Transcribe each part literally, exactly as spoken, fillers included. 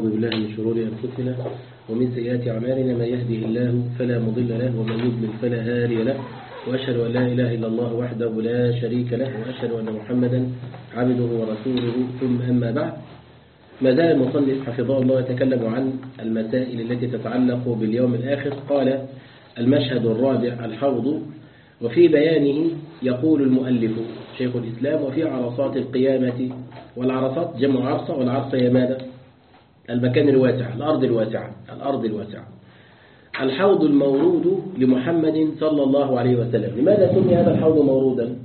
ونعوذ بالله من شرور أنفسنا ومن سيئات أعمالنا. من يهده الله فلا مضل له ومن يضلل فلا هادي له، وأشهد أن لا إله إلا الله وحده لا شريك له، وأشهد أن محمدا عبده ورسوله. ثم أما بعد، ما زال المصنف حفظه الله يتكلم عن المسائل التي تتعلق باليوم الآخر. قال: المشهد الرابع الحوض. وفي بيانه يقول المؤلف شيخ الإسلام: وفي عرصات القيامة. والعرصات جمع عرصة، والعرصة هي ماذا؟ المكان الواسع، الأرض الواسعة، الأرض الواسعة. الحوض المورود لمحمد صلى الله عليه وسلم. لماذا سمي هذا الحوض مورودا؟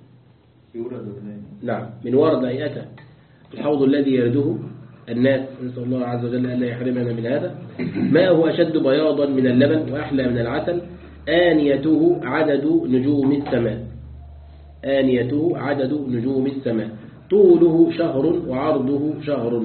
نعم، من ورد أياته. الحوض الذي يرده الناس، نسأل الله عز وجل أن لا يحرمنا من هذا. ماءه أشد بياضا من اللبن وأحلى من العسل. آنيته عدد نجوم السماء. آنيته عدد نجوم السماء. طوله شهر وعرضه شهر.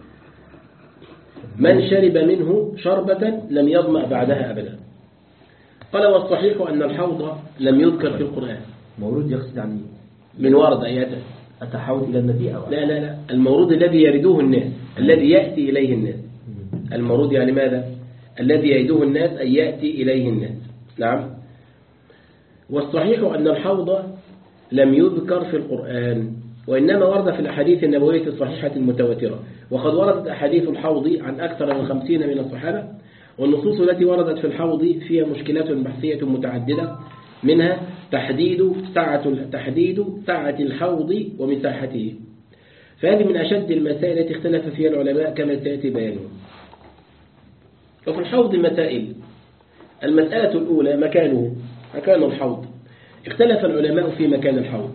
من شرب منه شربة لم يظمأ بعدها أبدا. قال: والصحيح أن الحوض لم يذكر في القرآن. مورود يقصد عن من ورد آياته. التحوض إلى النبي أو لا لا لا المورود الذي يرده الناس، الذي يأتي إليه الناس. المورود يعني ماذا؟ الذي يرده الناس أي يأتي إليه الناس. نعم. والصحيح أن الحوض لم يذكر في القرآن، وإنما ورد في الأحاديث النبوية الصحيحة المتواترة. وقد وردت أحاديث الحوض عن أكثر من خمسين من الصحابة. والنصوص التي وردت في الحوض فيها مشكلات بحثية متعددة، منها تحديد سعة تحديد سعة الحوض ومساحته. فهذه من أشد المسائل التي اختلف فيها العلماء كما سيأتي بيانه. وفي الحوض مسائل. المسألة الأولى مكانه، مكان الحوض. اختلف العلماء في مكان الحوض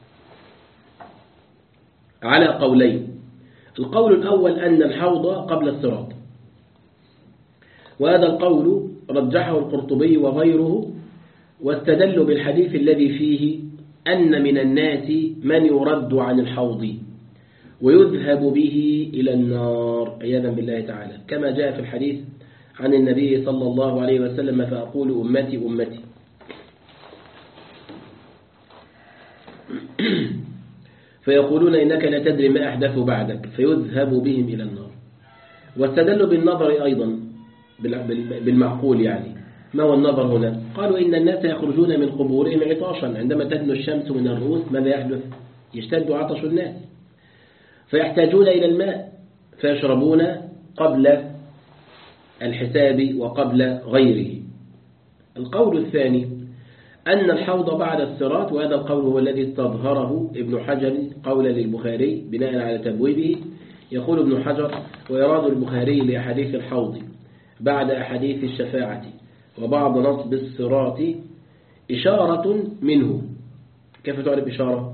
على قولين. القول الأول أن الحوض قبل الصراط، وهذا القول رجحه القرطبي وغيره، واستدلوا بالحديث الذي فيه أن من الناس من يرد عن الحوض ويذهب به إلى النار عياذا بالله تعالى، كما جاء في الحديث عن النبي صلى الله عليه وسلم: فأقول أمتي أمتي. فيقولون: إنك لا تدري ما أحدث بعدك، فيذهب بهم إلى النار. واستدلوا بالنظر أيضا، بالمعقول. يعني ما هو النظر هنا؟ قالوا: إن الناس يخرجون من قبورهم عطاشا، عندما تدنو الشمس من الرؤوس ماذا يحدث؟ يشتد عطش الناس، فيحتاجون إلى الماء فيشربون قبل الحساب وقبل غيره. القول الثاني أن الحوض بعد الصراط، وهذا القول هو الذي استظهره ابن حجر قولا للبخاري بناء على تبويبه. يقول ابن حجر: ويراد البخاري لأحاديث الحوض بعد أحاديث الشفاعة وبعض نصب الصراط إشارة منه. كيف تعرف إشارة؟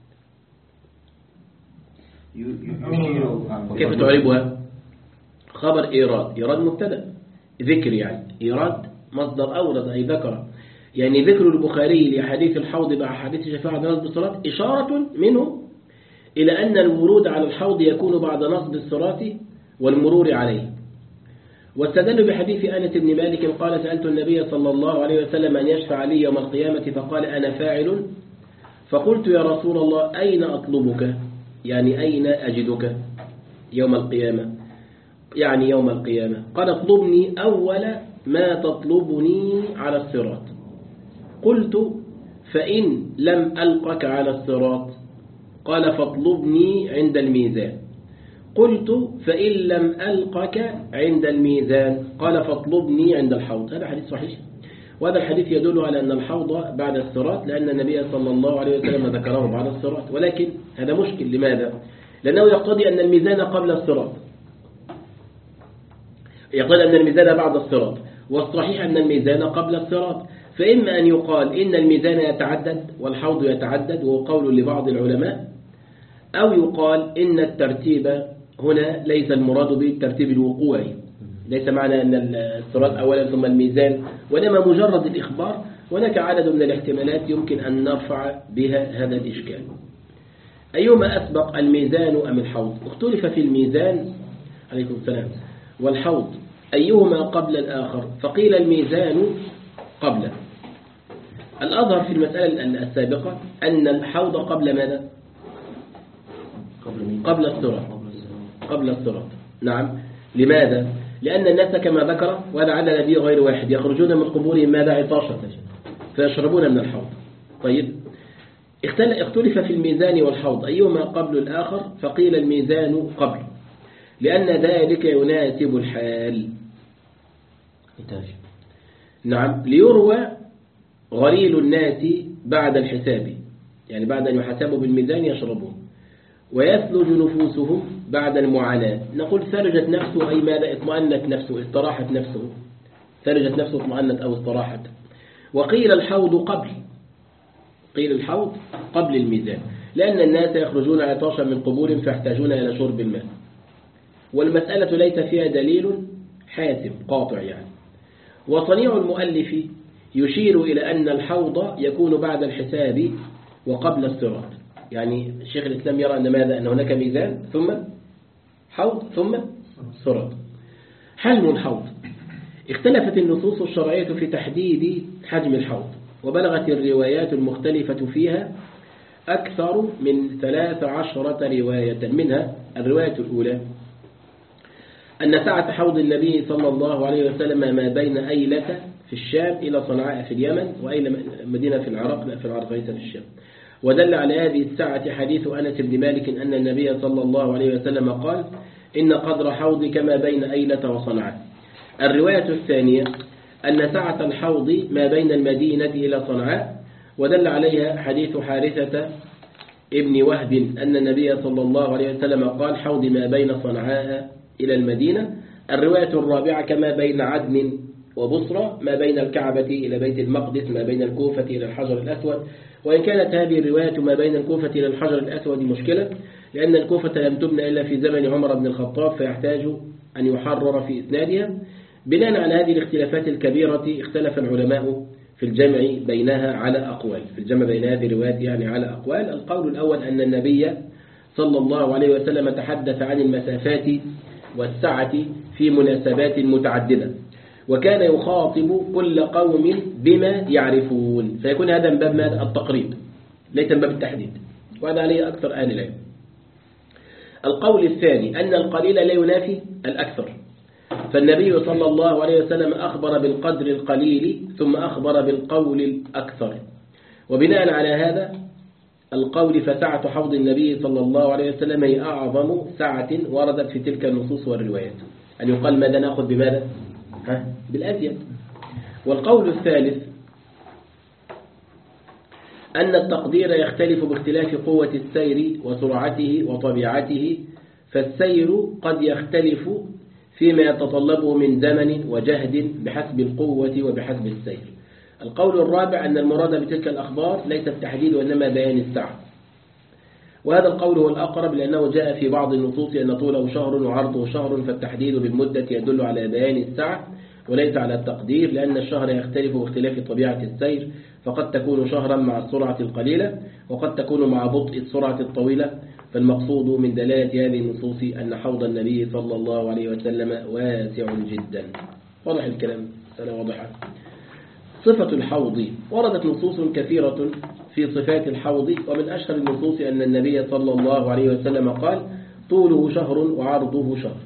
كيف تعرفها؟ خبر إيراد. إيراد مبتدأ، ذكر يعني. إيراد مصدر أورد أي ذكر. يعني ذكر البخاري لأحاديث الحوض مع أحاديث الشفاعة ونصب الصراط إشارة منه إلى أن الورود على الحوض يكون بعد نصب الصراط والمرور عليه. واستدلوا بحديث أنس بن مالك قال: سألت النبي صلى الله عليه وسلم أن يشفع لي يوم القيامة، فقال: أنا فاعل. فقلت: يا رسول الله، أين أطلبك؟ يعني أين أجدك يوم القيامة؟ يعني يوم القيامة. قال: اطلبني أول ما تطلبني على الصراط. قلت: فإن لم ألقك على الصراط؟ قال: فاطلبني عند الميزان. قلت: فإن لم ألقك عند الميزان؟ قال: فاطلبني عند الحوض. هذا حديث صحيح، وهذا الحديث يدل على أن الحوض بعد الصراط، لأن النبي صلى الله عليه وسلم ذكره بعد الصراط. ولكن هذا مشكل. لماذا؟ لأنه يقتضي أن الميزان قبل الصراط، يقول أن الميزان بعد الصراط، والصحيح أن الميزان قبل الصراط. فإما أن يقال إن الميزان يتعدد والحوض يتعدد، وهو قول لبعض العلماء، أو يقال إن الترتيب هنا ليس المراد به الترتيب الوقوعي، ليس معنى أن الصراط أولا ثم الميزان، وإنما مجرد الإخبار. هناك عدد من الاحتمالات يمكن أن نرفع بها هذا الإشكال. أيهما أسبق، الميزان أم الحوض؟ اختلف في الميزان عليكم السلام والحوض أيهما قبل الآخر، فقيل الميزان قبل. الأظهر في المسألة السابقة أن الحوض قبل ماذا؟ قبل الصراط. قبل الصراط. نعم، لماذا؟ لأن الناس كما ذكر وهذا على نبي غير واحد يخرجون من قبورهم ماذا عطاشا فيشربون من الحوض. طيب اختلف في الميزان والحوض أيهما قبل الآخر، فقيل الميزان قبل لأن ذلك يناسب الحال. نعم، ليروى غليل الناس بعد الحساب، يعني بعد أن يحسبوا بالميزان يشربون، ويثلج نفوسهم بعد المعاناة. نقول ثلجت نفسه أي ماذا؟ اطمأنت نفسه، استراحت نفسه، ثلجت نفسه اطمأنت أو استراحت. وقيل الحوض قبل، قيل الحوض قبل الميزان لأن الناس يخرجون عطاشا من قبور فيحتاجون إلى شرب الماء، والمسألة ليس فيها دليل حاسم قاطع يعني. وصنيع المؤلف يشير إلى أن الحوض يكون بعد الحساب وقبل الصراط، يعني شيخ الإسلام يرى أن ماذا؟ أن هناك ميزان ثم حوض ثم صراط. حجم الحوض، اختلفت النصوص الشرعية في تحديد حجم الحوض، وبلغت الروايات المختلفة فيها أكثر من ثلاث عشرة رواية. منها الرواية الأولى أن سعة حوض النبي صلى الله عليه وسلم ما بين أيلة في الشام إلى صنعاء في اليمن، وأيلة مدينة في العراق، لا في العراق ليس في الشام. ودل على هذه السعة حديث أنس بن مالك أن النبي صلى الله عليه وسلم قال إن قدر حوض كما بين أيلة وصنعاء. الرواية الثانية أن سعة الحوض ما بين المدينة إلى صنعاء، ودل عليها حديث حارثة ابن وهب أن النبي صلى الله عليه وسلم قال حوض ما بين صنعاء إلى المدينة. الرواية الرابعة كما بين عدن وبصرة، ما بين الكعبة إلى بيت المقدس، ما بين الكوفة إلى الحجر الأسود. وإن كانت هذه الرواية ما بين الكوفة إلى الحجر الأسود مشكلة، لأن الكوفة لم تبنى إلا في زمن عمر بن الخطاب، فيحتاج أن يحرر في إسنادها. بناء على هذه الاختلافات الكبيرة اختلف العلماء في الجمع بينها على أقوال، في الجمع بين هذه الروايات يعني على أقوال. القول الأول أن النبي صلى الله عليه وسلم تحدث عن المسافات والسعة في مناسبات متعددة، وكان يخاطب كل قوم بما يعرفون، فيكون هذا من باب التقريب ليس من باب التحديد، وهذا عليه أكثر أهل العلم. القول الثاني أن القليل لا ينافي الأكثر، فالنبي صلى الله عليه وسلم أخبر بالقدر القليل ثم أخبر بالقول الأكثر، وبناء على هذا القول فسعة حوض النبي صلى الله عليه وسلم هي أعظم سعة وردت في تلك النصوص والروايات، أن يقال ماذا نأخذ بماذا؟ ها؟ بالأزيد. والقول الثالث أن التقدير يختلف باختلاف قوة السير وسرعته وطبيعته، فالسير قد يختلف فيما يتطلبه من زمن وجهد بحسب القوة وبحسب السير. القول الرابع أن المراد بتلك الأخبار ليس التحديد وإنما بيان السعة، وهذا القول هو الأقرب لأنه جاء في بعض النصوص أن طوله شهر وعرضه شهر، فالتحديد بالمدة يدل على بيان السعة وليس على التقدير، لأن الشهر يختلف باختلاف طبيعة السير، فقد تكون شهرا مع السرعة القليلة وقد تكون مع بطء السرعة الطويلة. فالمقصود من دلالة هذه النصوص أن حوض النبي صلى الله عليه وسلم واسع جدا. واضح الكلام؟ سنة واضحة. صفة الحوض، وردت نصوص كثيرة في صفات الحوض، ومن أشهر النصوص أن النبي صلى الله عليه وسلم قال طوله شهر وعرضه شهر.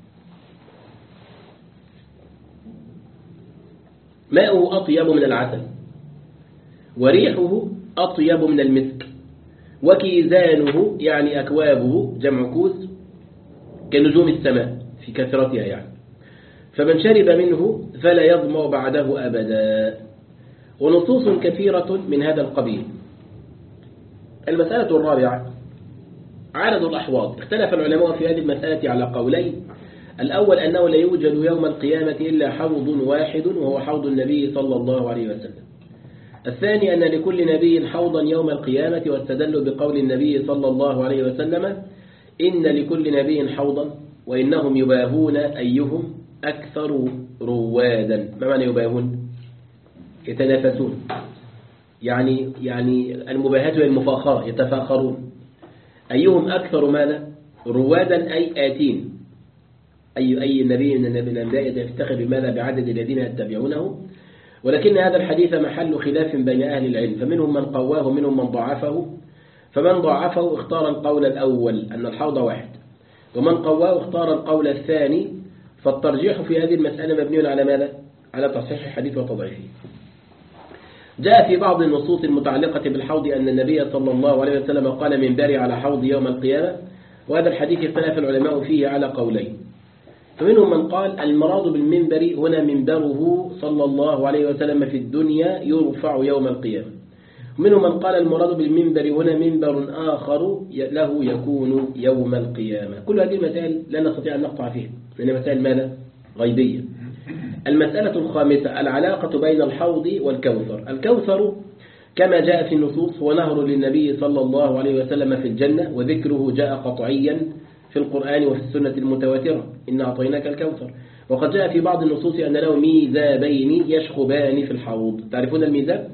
ماؤه أطيب من العسل، وريحه أطيب من المسك، وكيزانه يعني أكوابه جمع كوز كنجوم السماء في كثرتها يعني، فمن شرب منه فلا يظمأ بعده أبدا. ونصوص كثيرة من هذا القبيل. المسألة الرابعة عدد الأحواض. اختلف العلماء في هذه المسألة على قولين. الأول أنه لا يوجد يوم القيامة إلا حوض واحد وهو حوض النبي صلى الله عليه وسلم. الثاني أن لكل نبي حوضا يوم القيامة، واستدلوا بقول النبي صلى الله عليه وسلم إن لكل نبي حوضا وإنهم يباهون أيهم أكثر روادا. ما معنى يباهون؟ يتنافسون، يعني يعني المباهاة هي المفاخرة، يتفاخرون. أيهم أكثر ماذا؟ روادا أي آتين، أي أي نبي من النبي الأنبياء يفتخر بماذا؟ بعدد الذين يتبعونه. ولكن هذا الحديث محل خلاف بين أهل العلم، فمنهم من قواه ومنهم من ضعفه. فمن ضعفه اختار القول الأول أن الحوض واحد، ومن قواه اختار القول الثاني فالترجيح في هذه المسألة مبني على ماذا؟ على تصحيح الحديث وتضعيفه. جاء في بعض النصوص المتعلقة بالحوض أن النبي صلى الله عليه وسلم قال منبري على حوض يوم القيامة، وهذا الحديث اختلف العلماء فيه على قولين. فمنهم من قال المراد بالمنبر هنا منبره صلى الله عليه وسلم في الدنيا يرفع يوم القيامة، ومنهم من قال المراد بالمنبر هنا منبر آخر له يكون يوم القيامة. كل هذه المسائل لا نستطيع أن نقطع فيها لأنها مسائل ماذا؟ غيبية. المسألة الخامسة العلاقة بين الحوض والكوثر. الكوثر كما جاء في النصوص هو نهر للنبي صلى الله عليه وسلم في الجنة، وذكره جاء قطعيا في القرآن وفي السنة المتواترة، إن أعطيناك الكوثر. وقد جاء في بعض النصوص أن له ميزابين يشخبان في الحوض. تعرفون الميزاب؟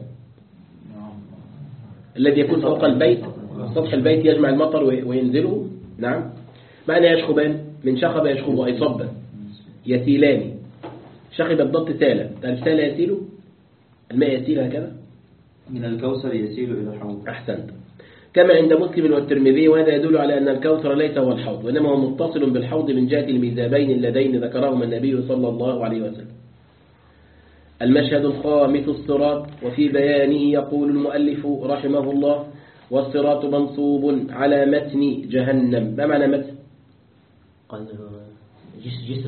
الذي يكون فوق البيت، سطح البيت يجمع المطر وينزله. نعم، معنى يشخبان من شخب يشخب أي صب، يسيلان. شخب بالضبط سالة. تعرف سالة يسيله؟ الماء يسيل هكذا من الكوثر يسيل إلى الحوض. أحسنت. كما عند مسلم والترمذي، وهذا يدل على أن الكوثر ليس هو الحوض، وإنما هو متصل بالحوض من جهة الميزابين اللذين ذكرهما النبي صلى الله عليه وسلم. المشهد الخامس الصراط، وفي بيانه يقول المؤلف رحمه الله: والصراط منصوب على متن جهنم. ما معنى متن؟ قال جسر.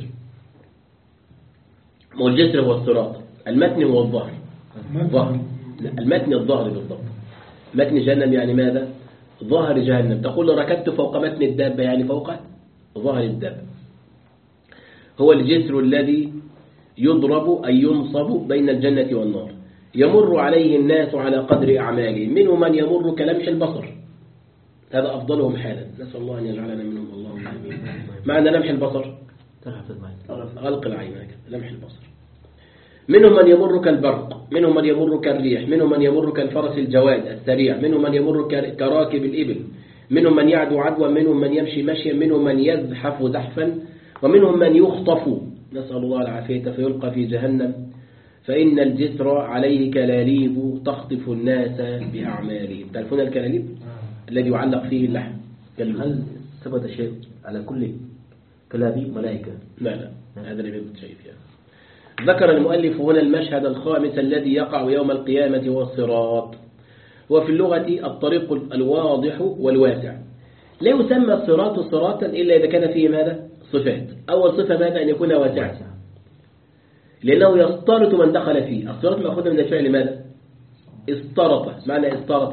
ما الجسر هو الصراط، المتن هو الظهر. ظهر. لا، المتن الظهر بالضبط. متن جهنم يعني ماذا؟ ظهر جهنم. تقول ركبت فوق متن الدابة يعني فوق ظهر الدابة. هو الجسر الذي يضرب أي ينصب بين الجنة والنار، يمر عليه الناس على قدر أعمالهم، منهم من يمر كلمح البصر، هذا أفضلهم حالا، نسأل الله أن يجعلنا منهم. اللهم آمين. معنى لمح البصر غلق العين، لمح البصر. منهم من يمر كالبرق، منهم من يمر كالريح، منهم من يمر كالفرس الجواد السريع، منهم من يمر كراكب الإبل، منهم من يعدو عدوا، منهم من يمشي مشيا، منهم من يزحف زحفا، ومنهم من يخطف، نسأل الله العافية، فيلقى في جهنم. فإن الجسر عليه كلاليب تخطف الناس بأعمالهم. تعرفون الكلاليب الذي يعلق فيه اللحم؟ هل ثبت شيء على كل كلاليب ملائكة؟ لا لا، هذا اللي يثبت شيء فيها. ذكر المؤلف هنا المشهد الخامس الذي يقع يوم القيامة هو الصراط. وفي اللغة الطريق الواضح والواسع. لا يسمى الصراط صراطا إلا إذا كان فيه ماذا؟ صفات. أول صفة ماذا؟ أن يكون واسعا، لأنه يسترط من دخل فيه. الصراط مأخوذ من الفعل ماذا؟ استرط. معنى استرط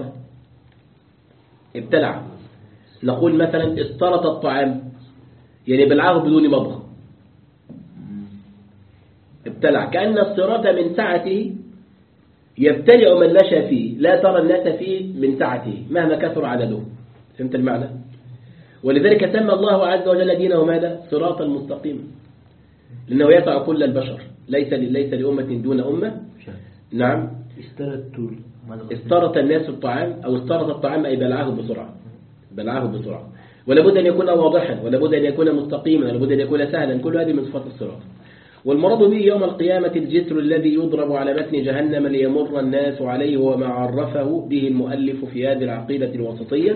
ابتلع. نقول مثلا استرط الطعام يعني بلعه بدون مضغ، ابتلع. كأن الصراط من سعته يبتلع من مشى فيه، لا ترى الناس فيه من سعته مهما كثر عدده. فهمت المعنى؟ ولذلك سمى الله عز وجل دينه ماذا؟ صراطا مستقيما، لأنه يسع كل البشر، ليس ليس لأمة دون أمة. نعم. استرط الناس الطعام، أو استرط الطعام أي بلعه بسرعة، بلعه بسرعة. ولابد أن يكون واضحا، ولابد أن يكون مستقيما، ولابد أن يكون سهلا. كل هذه من صفات الصراط. والمراد به يوم القيامة الجسر الذي يضرب على متن جهنم ليمر الناس عليه، وما عرفه به المؤلف في هذه العقيدة الوسطية.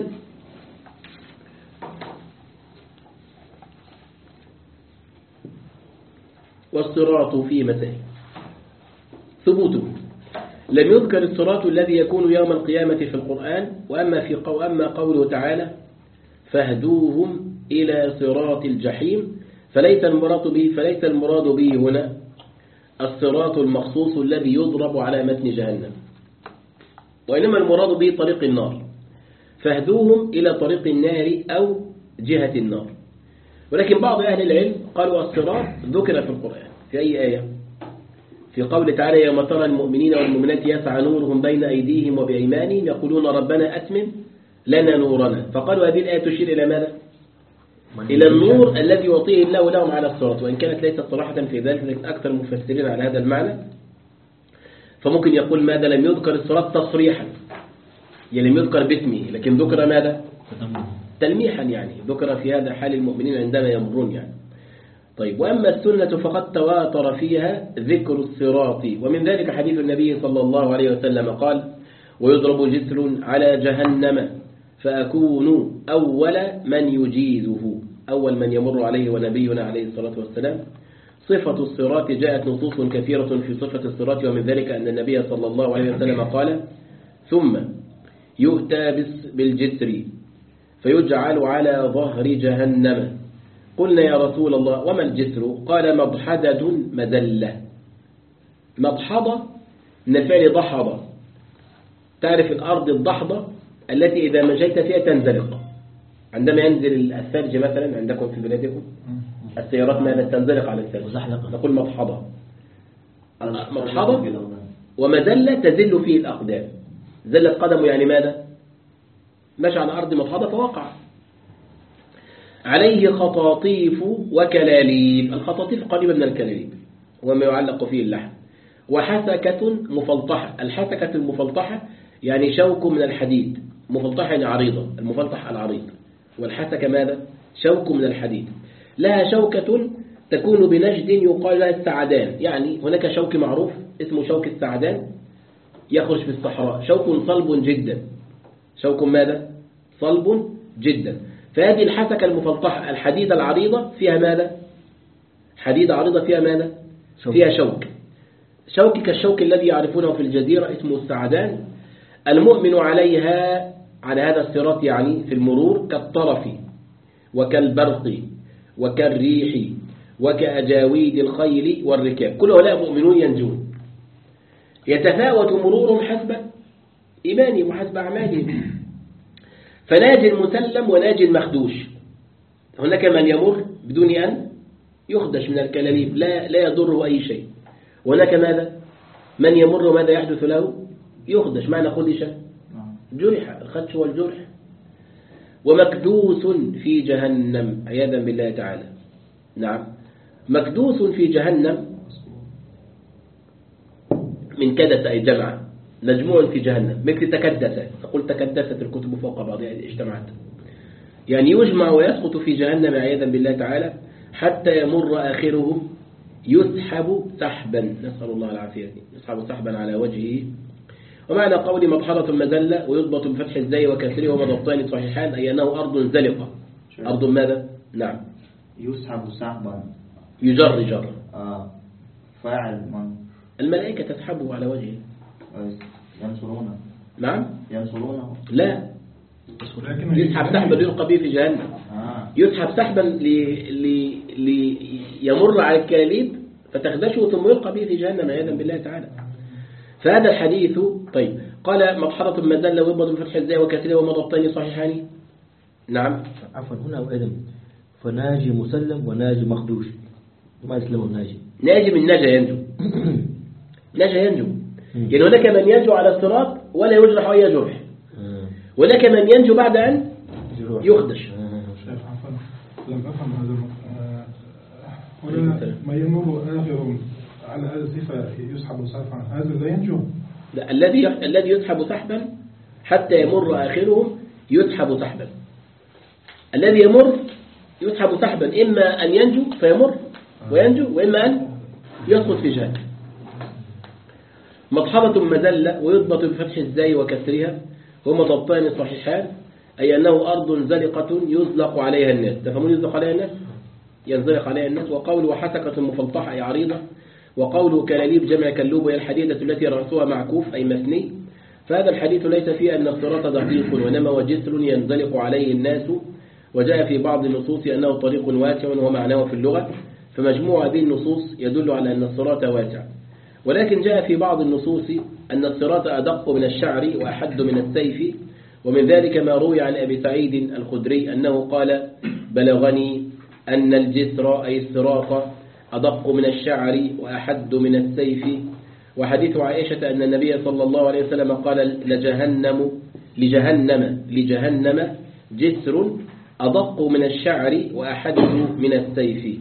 والصراط في مسائل. ثبوته: لم يذكر الصراط الذي يكون يوم القيامة في القرآن، وأما في قو أما قوله تعالى: فاهدوهم إلى صراط الجحيم، فليس المراد به فليس المراد به هنا الصراط المخصوص الذي يضرب على متن جهنم، وإنما المراد به طريق النار. فاهدوهم إلى طريق النار أو جهة النار. ولكن بعض أهل العلم قالوا الصراط ذكر في القرآن. في أي آية؟ في قول تعالى: يوم ترى المؤمنين والمؤمنات يسعى نورهم بين أيديهم وبأيمانهم يقولون ربنا أتمم لنا نورنا. فقالوا هذه الآية تشير إلى ماذا؟ إلى النور الذي يعطيه الله لهم على الصراط، وإن كانت ليست صراحة في ذلك، لكن أكثر المفسرين على هذا المعنى. فممكن يقول ماذا؟ لم يذكر الصراط تصريحا، يعني لم يذكر باسمه، لكن ذكر ماذا؟ تلميحا، يعني ذكر في هذا حال المؤمنين عندما يمرون يعني. طيب، وأما السنة فقد تواتر فيها ذكر الصراط، ومن ذلك حديث النبي صلى الله عليه وسلم قال: ويضرب جسر على جهنم فأكون أول من يجيزه، أول من يمر عليه ونبينا عليه الصلاة والسلام صفة الصراط جاءت نصوص كثيرة في صفة الصراط، ومن ذلك أن النبي صلى الله عليه وسلم قال: ثم يؤتى بالجسر فيجعل على ظهر جهنم. قلنا يا رسول الله وما الجسر؟ قال: مضحدة مذلة. مضحضة من الفعل ضحضة. تعرف الأرض الضحضة التي إذا مشيت فيها تنزلق. عندما ينزل الثلج مثلا عندكم في بلادكم السيارات ماذا تنزلق على الثلج، نقول مضحضة. مضحضة ومذلة تزل فيه الأقدام. زلت قدمه يعني ماذا؟ مشى على أرض مضحضة فوقع. عليه خطاطيف وكلاليب. الخطاطيف قريبة من الكلاليب وما يعلق فيه اللحم. وحسكة مفلطحة. الحسكة المفلطحة يعني شوك من الحديد. مفلطحة يعني عريضة، المفلطح العريض، والحسكة ماذا؟ شوك من الحديد. لها شوكة تكون بنجد يقال لها السعدان. يعني هناك شوك معروف اسمه شوك السعدان يخرج في الصحراء، شوك صلب جدا. شوك ماذا؟ صلب جدا. فهذه الحسكة المفلطحة الحديدة العريضة فيها ماذا؟ حديدة عريضة فيها ماذا؟ فيها شوك. شوك كالشوك الذي يعرفونه في الجزيرة اسمه السعدان. المؤمن عليها على هذا الصراط يعني في المرور كالطرف وكالبرق وكالريح وكأجاويد الخيل والركاب. كل هؤلاء مؤمنون ينجون. يتفاوت مرورهم حسب إيمانهم وحسب أعمالهم. فناج مسلم وناج مخدوش. هناك من يمر بدون أن يخدش من الكلاليب، لا لا يضره أي شيء. وهناك ماذا؟ من يمر ماذا يحدث له؟ يخدش. معنى خدش جرح، الخدش والجرح. ومكدوس في جهنم عياذا بالله تعالى. نعم، مكدوس في جهنم من كدس أي جمع، مجموع في جهنم، مثل تكدس. تقول تكدست الكتب فوق بعضها اجتمعت، يعني يجمع ويسقط في جهنم عياذا بالله تعالى حتى يمر آخرهم يسحب سحبا، نسأل الله العافية، يسحب سحبا على وجهه. ومعنى قول مضحضة مذلة ويضبط بفتح الزاي وكسره ومضبطان صحيحان أي أنه أرض زلقة. أرض ماذا؟ نعم، يسحب سحبا، يجر جر. آه. فاعل من؟ الملائكة تسحبه على وجهه. ينصرونه. نعم، ينصرونه. لا، يسحب سحبا يلقى به في جهنم. آه. يسحب سحبا ليمر على الكلاليب فتخدشه ثم يلقى به في جهنم عياذا بالله تعالى. فهذا الحديث. طيب، قال مضحضة مذلة ويضبط بفتح الزاي وكسره ومضبطين صحيحان. نعم، عفوا هنا وأيضا فناجي مسلم وناجي مخدوش. ما يسلم الناجي؟ ناجي من نجا ينجو. نجا ينجو، يعني هناك من ينجو على الصراط ولا يجرح أي جرح، وهناك من ينجو بعد أن يخدش. شيخ عفوا لم أفهم هذا. هنا ما يمر آخر على هذه الصفة يسحب سحبا، هذا لا ينجو. لا، الذي الذي يسحب سحبا حتى يمر آخرهم يسحب سحبا. الذي يمر يسحب سحبا، إما أن ينجو فيمر وينجو، وإما أن يسقط في جهنم. مضحضة مذلة ويضبط بفتح الزاي وكسرها هما ضبطان صحيحان أي أنه أرض زلقة يزلق عليها الناس. تفهمون يزلق عليها الناس؟ ينزلق عليها الناس. وقول وحسكة مفلطحة أي عريضة. وقول كلاليب جمع كلوب وهي الحديدة التي رأسها معكوف أي مثني. فهذا الحديث ليس فيه أن الصراط دقيق وإنما وجسر ينزلق عليه الناس. وجاء في بعض النصوص أنه طريق واسع ومعناه في اللغة، فمجموع هذه النصوص يدل على أن الصراط واسع. ولكن جاء في بعض النصوص أن الصراط أدق من الشعر وأحد من السيف. ومن ذلك ما روي عن أبي سعيد الخدري أنه قال بلغني أن الجسر أي الصراط أدق من الشعر وأحد من السيف. وحديث عائشة أن النبي صلى الله عليه وسلم قال لجهنم لجهنم لجهنم جسر أدق من الشعر وأحد من السيف.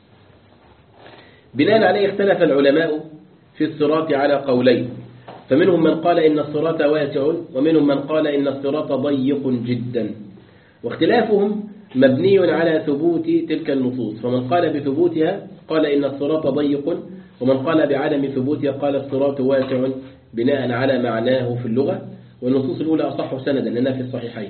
بناء عليه اختلف العلماء في الصراط على قولين، فمنهم من قال إن الصراط واسع ومنهم من قال إن الصراط ضيق جدا، واختلافهم مبني على ثبوت تلك النصوص. فمن قال بثبوتها قال إن الصراط ضيق، ومن قال بعدم ثبوتها قال الصراط واسع بناء على معناه في اللغة. والنصوص الأولى أصح سندا لأنها في الصحيحين.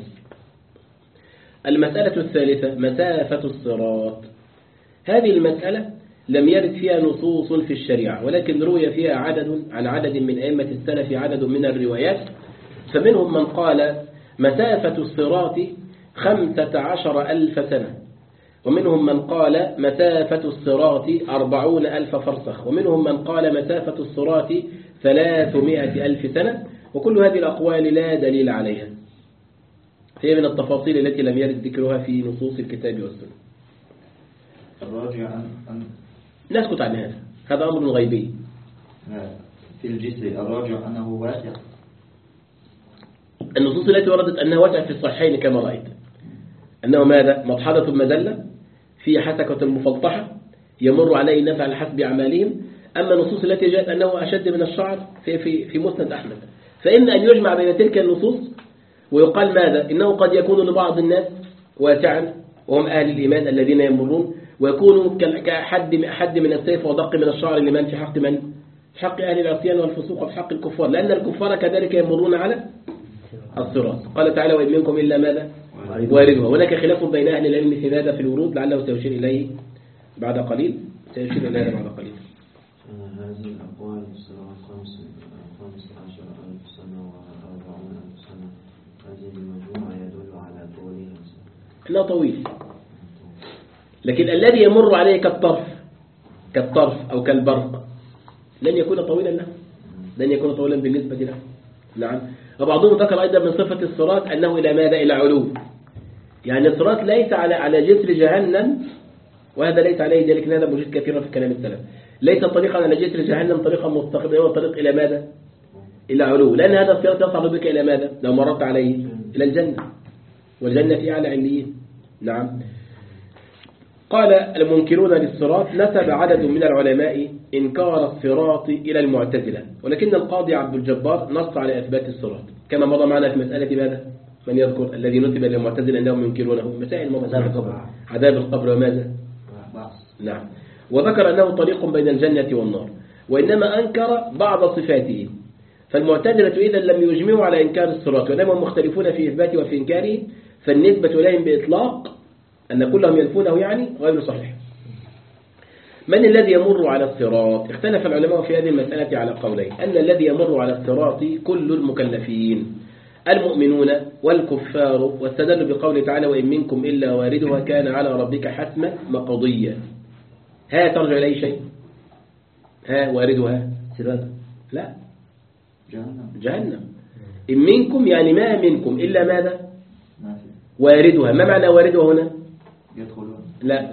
المسألة الثالثة مسافة الصراط. هذه المسألة لم يرد فيها نصوص في الشريعة، ولكن روي فيها عدد عن عدد من أئمة السلف عدد من الروايات، فمنهم من قال مسافة الصراط خمسة عشر ألف سنة، ومنهم من قال مسافة الصراط أربعون ألف فرسخ، ومنهم من قال مسافة الصراط ثلاثمائة ألف سنة، وكل هذه الأقوال لا دليل عليها، هي من التفاصيل التي لم يرد ذكرها في نصوص الكتاب والسنة. الراجع أن أن نسكت عن هذا، هذا أمر غيبي. في الجسر الراجع أنه واسع. النصوص التي وردت أنها واسع في الصحيحين كما رأيت، أنه ماذا؟ مضحضة المذلة في حسكة المفلطحة يمر عليه الناس على حسب أعمالهم. أما النصوص التي جاءت أنه أشد من الشعر في في في مسند أحمد، فإن أن يجمع بين تلك النصوص ويقال ماذا؟ إنه قد يكون لبعض الناس واسعا وهم أهل الإيمان الذين يمرون، ويكون كحد حد من السيف ودق من الشعر لمن في حق من؟ في حق أهل العصيان والفسوق وفي حق الكفار، لأن الكفار كذلك يمرون على الصراط. قال تعالى وإن منكم إلا ماذا؟ واردها. هناك خلاف بين أهل العلم في هذا في الورود، لعله سيشير إليه بعد قليل، سيشير إليه بعد قليل. هذه الأقوال الصراط خمس عشر ألف سنة وأربعون ألف سنة، هذه المجموعة يدل على طولها. لا طويل، لكن الذي يمر عليه كالطرف كالطرف أو كالبرق لن يكون طويلا له، لن يكون طويلا بالنسبة له. نعم. وبعضهم ذكر أيضا من صفة الصراط أنه إلى ماذا؟ إلى علو، يعني الصراط ليس على على جسر جهنم، وهذا ليس عليه ذلك، هذا موجود كثيرا في كلام السلف. ليس طريقا على جسر جهنم طريقا مستقيما، هو طريق إلى ماذا؟ إلى علو، لأن هذا الصراط يصعد بك إلى ماذا؟ لو مررت عليه إلى الجنة، والجنة في أعلى عليين. نعم. قال المنكرون للصراط نسب عدد من العلماء إنكار الصراط إلى المعتزلة، ولكن القاضي عبد الجبار نص على إثبات الصراط كما مضى معنا في مسألة ماذا؟ من يذكر الذي نسب إلى المعتزلة أنهم ينكرونه مسائل مضى، عذاب القبر وماذا؟ نعم. وذكر أنه طريق بين الجنة والنار، وإنما أنكر بعض صفاته. فالمعتزلة إذا لم يجمعوا على إنكار الصراط وإنما مختلفون في إثباته وفي إنكاره، فالنسبة إليهم بإطلاق أن كلهم ينفونه يعني غير صحيح. من الذي يمر على الصراط؟ اختلف العلماء في هذه المسألة على قولين، أن الذي يمر على الصراط كل المكلفين المؤمنون والكفار، واستدلوا بقوله تعالى وإن منكم إلا واردها كان على ربك حتما مقضيا. ها ترجع إليه شيء؟ ها واردها؟ صراط؟ لا، جهنم. جهنم. إن منكم يعني ما منكم إلا ماذا؟ ما في. واردها. ما معنى واردها هنا؟ يدخلون. لا،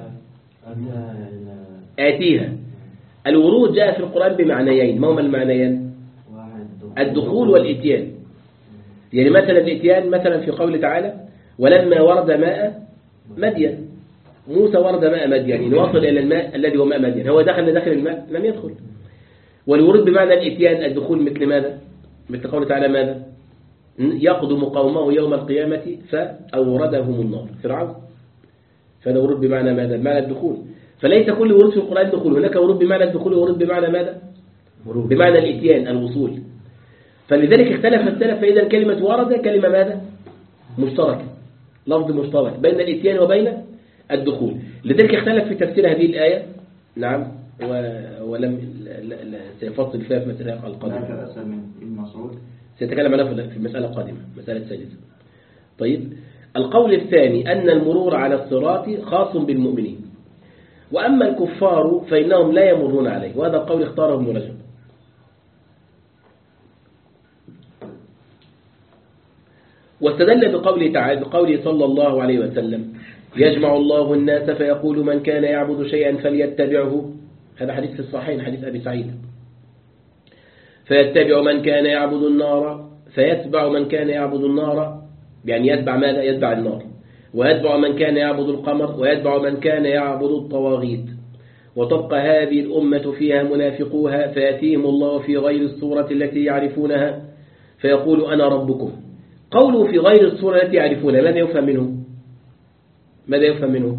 آتيها. الورود جاء في القرآن بمعنيين، ما هما المعنيين؟ الدخول والإتيان. يعني مثلا الإتيان مثلا في قول تعالى ولما ورد ماء مدين، موسى ورد ماء مدين، يعني وصل إلى الماء الذي هو ماء مدين، هو دخل داخل الماء لم يدخل. والورود بمعنى الإتيان الدخول مثل ماذا؟ مثل قول تعالى ماذا؟ يقدم قومه يوم القيامة فأوردهم النار، فرعون. فهذا ورود بمعنى ماذا؟ بمعنى الدخول. فليس كل ورود في القرآن دخول، هناك ورود بمعنى الدخول وورود بمعنى ماذا؟ بمعنى الإتيان الوصول. فلذلك اختلف السلف، فإذا كلمة ورد كلمة ماذا؟ مشتركة، لفظ مشترك بين الإتيان وبين الدخول. لذلك اختلف في تفسير هذه الآية. نعم. ولم سيفصل فيها في مسألة القادمة. لا كأسر من المسعود سيتكلم عنها في المسألة القادمة، مسألة سادسة. طيب. القول الثاني أن المرور على الصراط خاص بالمؤمنين، وأما الكفار فإنهم لا يمرون عليه، وهذا القول اختاره ابن رجب. واستدل بقوله تعالى بقوله صلى الله عليه وسلم يجمع الله الناس فيقول من كان يعبد شيئا فليتبعه، هذا حديث في الصحيحين حديث أبي سعيد، فيتبع من كان يعبد النار فيتبع من كان يعبد النار، يعني يتبع ماذا؟ يتبع النار. ويتبع من كان يعبد القمر ويتبع من كان يعبد الطواغيت، وتبقى هذه الأمة فيها منافقوها فيأتيهم الله في غير الصورة التي يعرفونها فيقول أنا ربكم. قوله في غير الصورة التي يعرفونها ماذا يفهم منه؟ ماذا يفهم منه؟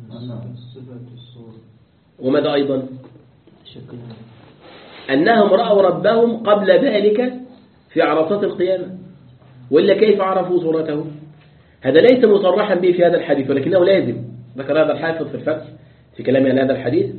وماذا أيضا؟ أنهم رأوا ربهم قبل ذلك في عرصات القيامة، وإلا كيف عرفوا صورته؟ هذا ليس مصرحا به في هذا الحديث، ولكنه لازم. ذكر هذا الحافظ في الفتح في كلامه عن هذا الحديث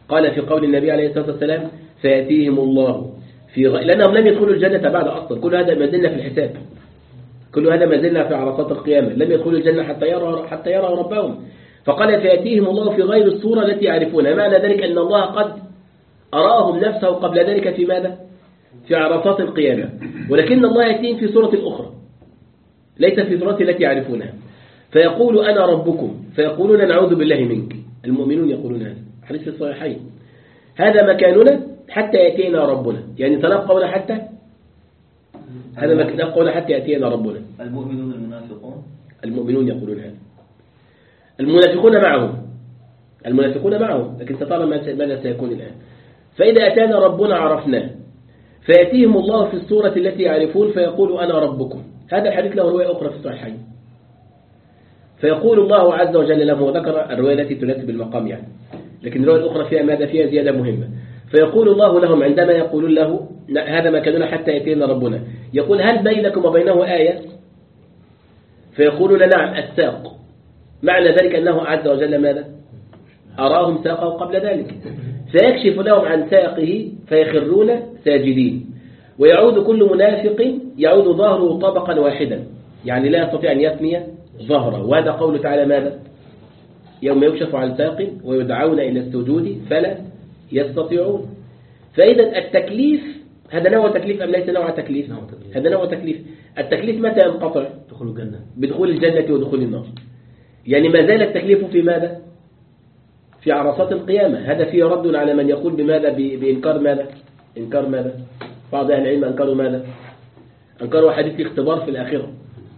قال في قول النبي عليه الصلاة والسلام فيأتيهم الله في غ... لأنهم لم يدخلوا الجنة بعد أصلا، كل هذا ما زلنا في الحساب، كل هذا ما زلنا في عرصات القيامة، لم يدخلوا الجنة حتى يروا حتى يروا ربهم. فقال فيأتيهم الله في غير الصورة التي يعرفونها، معنى ذلك أن الله قد أراهم نفسه قبل ذلك في ماذا؟ في عرصات القيامة، ولكن الله يأتيهم في صورة أخرى ليس في صورة التي يعرفونها، فيقول أنا ربكم فيقولون نعوذ بالله منك. المؤمنون يقولون هذا، حديث الصحيحين، هذا مكاننا حتى يأتينا ربنا، يعني تلقون حتى هذا ما تلقون حتى يأتينا ربنا. المؤمنون المنافقون المؤمنون يقولون هذا، المنافقون معهم المنافقون معهم لكن سترى ماذا سيكون الآن. فإذا أتانا ربنا عرفناه، فيأتيهم الله في الصورة التي يعرفون فيقول أنا ربكم. هذا الحديث له رواية أخرى في الصحيحين، فيقول الله عز وجل له، وذكر الرواية التي تناسب المقام يعني، لكن الرواية الأخرى فيها ماذا؟ فيها زيادة مهمة. فيقول الله لهم عندما يقولون له هذا مكاننا حتى يأتينا ربنا، يقول هل بينكم وبينه آية؟ فيقولون نعم الساق. معنى ذلك أنه عز وجل ماذا؟ أراهم ساقه قبل ذلك، فيكشف لهم عن ساقه فيخرون ساجدين، ويعود كل منافق يعود ظهره طبقا واحدا، يعني لا يستطيع أن يثني ظهره. وهذا قول تعالى ماذا؟ يوم يكشف عن ساق ويدعون إلى السجود فلا يستطيعون. فإذا التكليف هذا نوع تكليف أم ليس نوع تكليف؟ نوع تكليف. هذا نوع تكليف. التكليف متى ينقطع؟ دخول الجنة، بدخول الجنة ودخول النار. يعني ما زال التكليف في ماذا؟ في عرصات القيامة. هذا فيه رد على من يقول بماذا؟ بإنكار ماذا؟ إنكار ماذا؟ بعض أهل العلم أنكروا ماذا؟ أنكروا حديث الاختبار في الآخرة.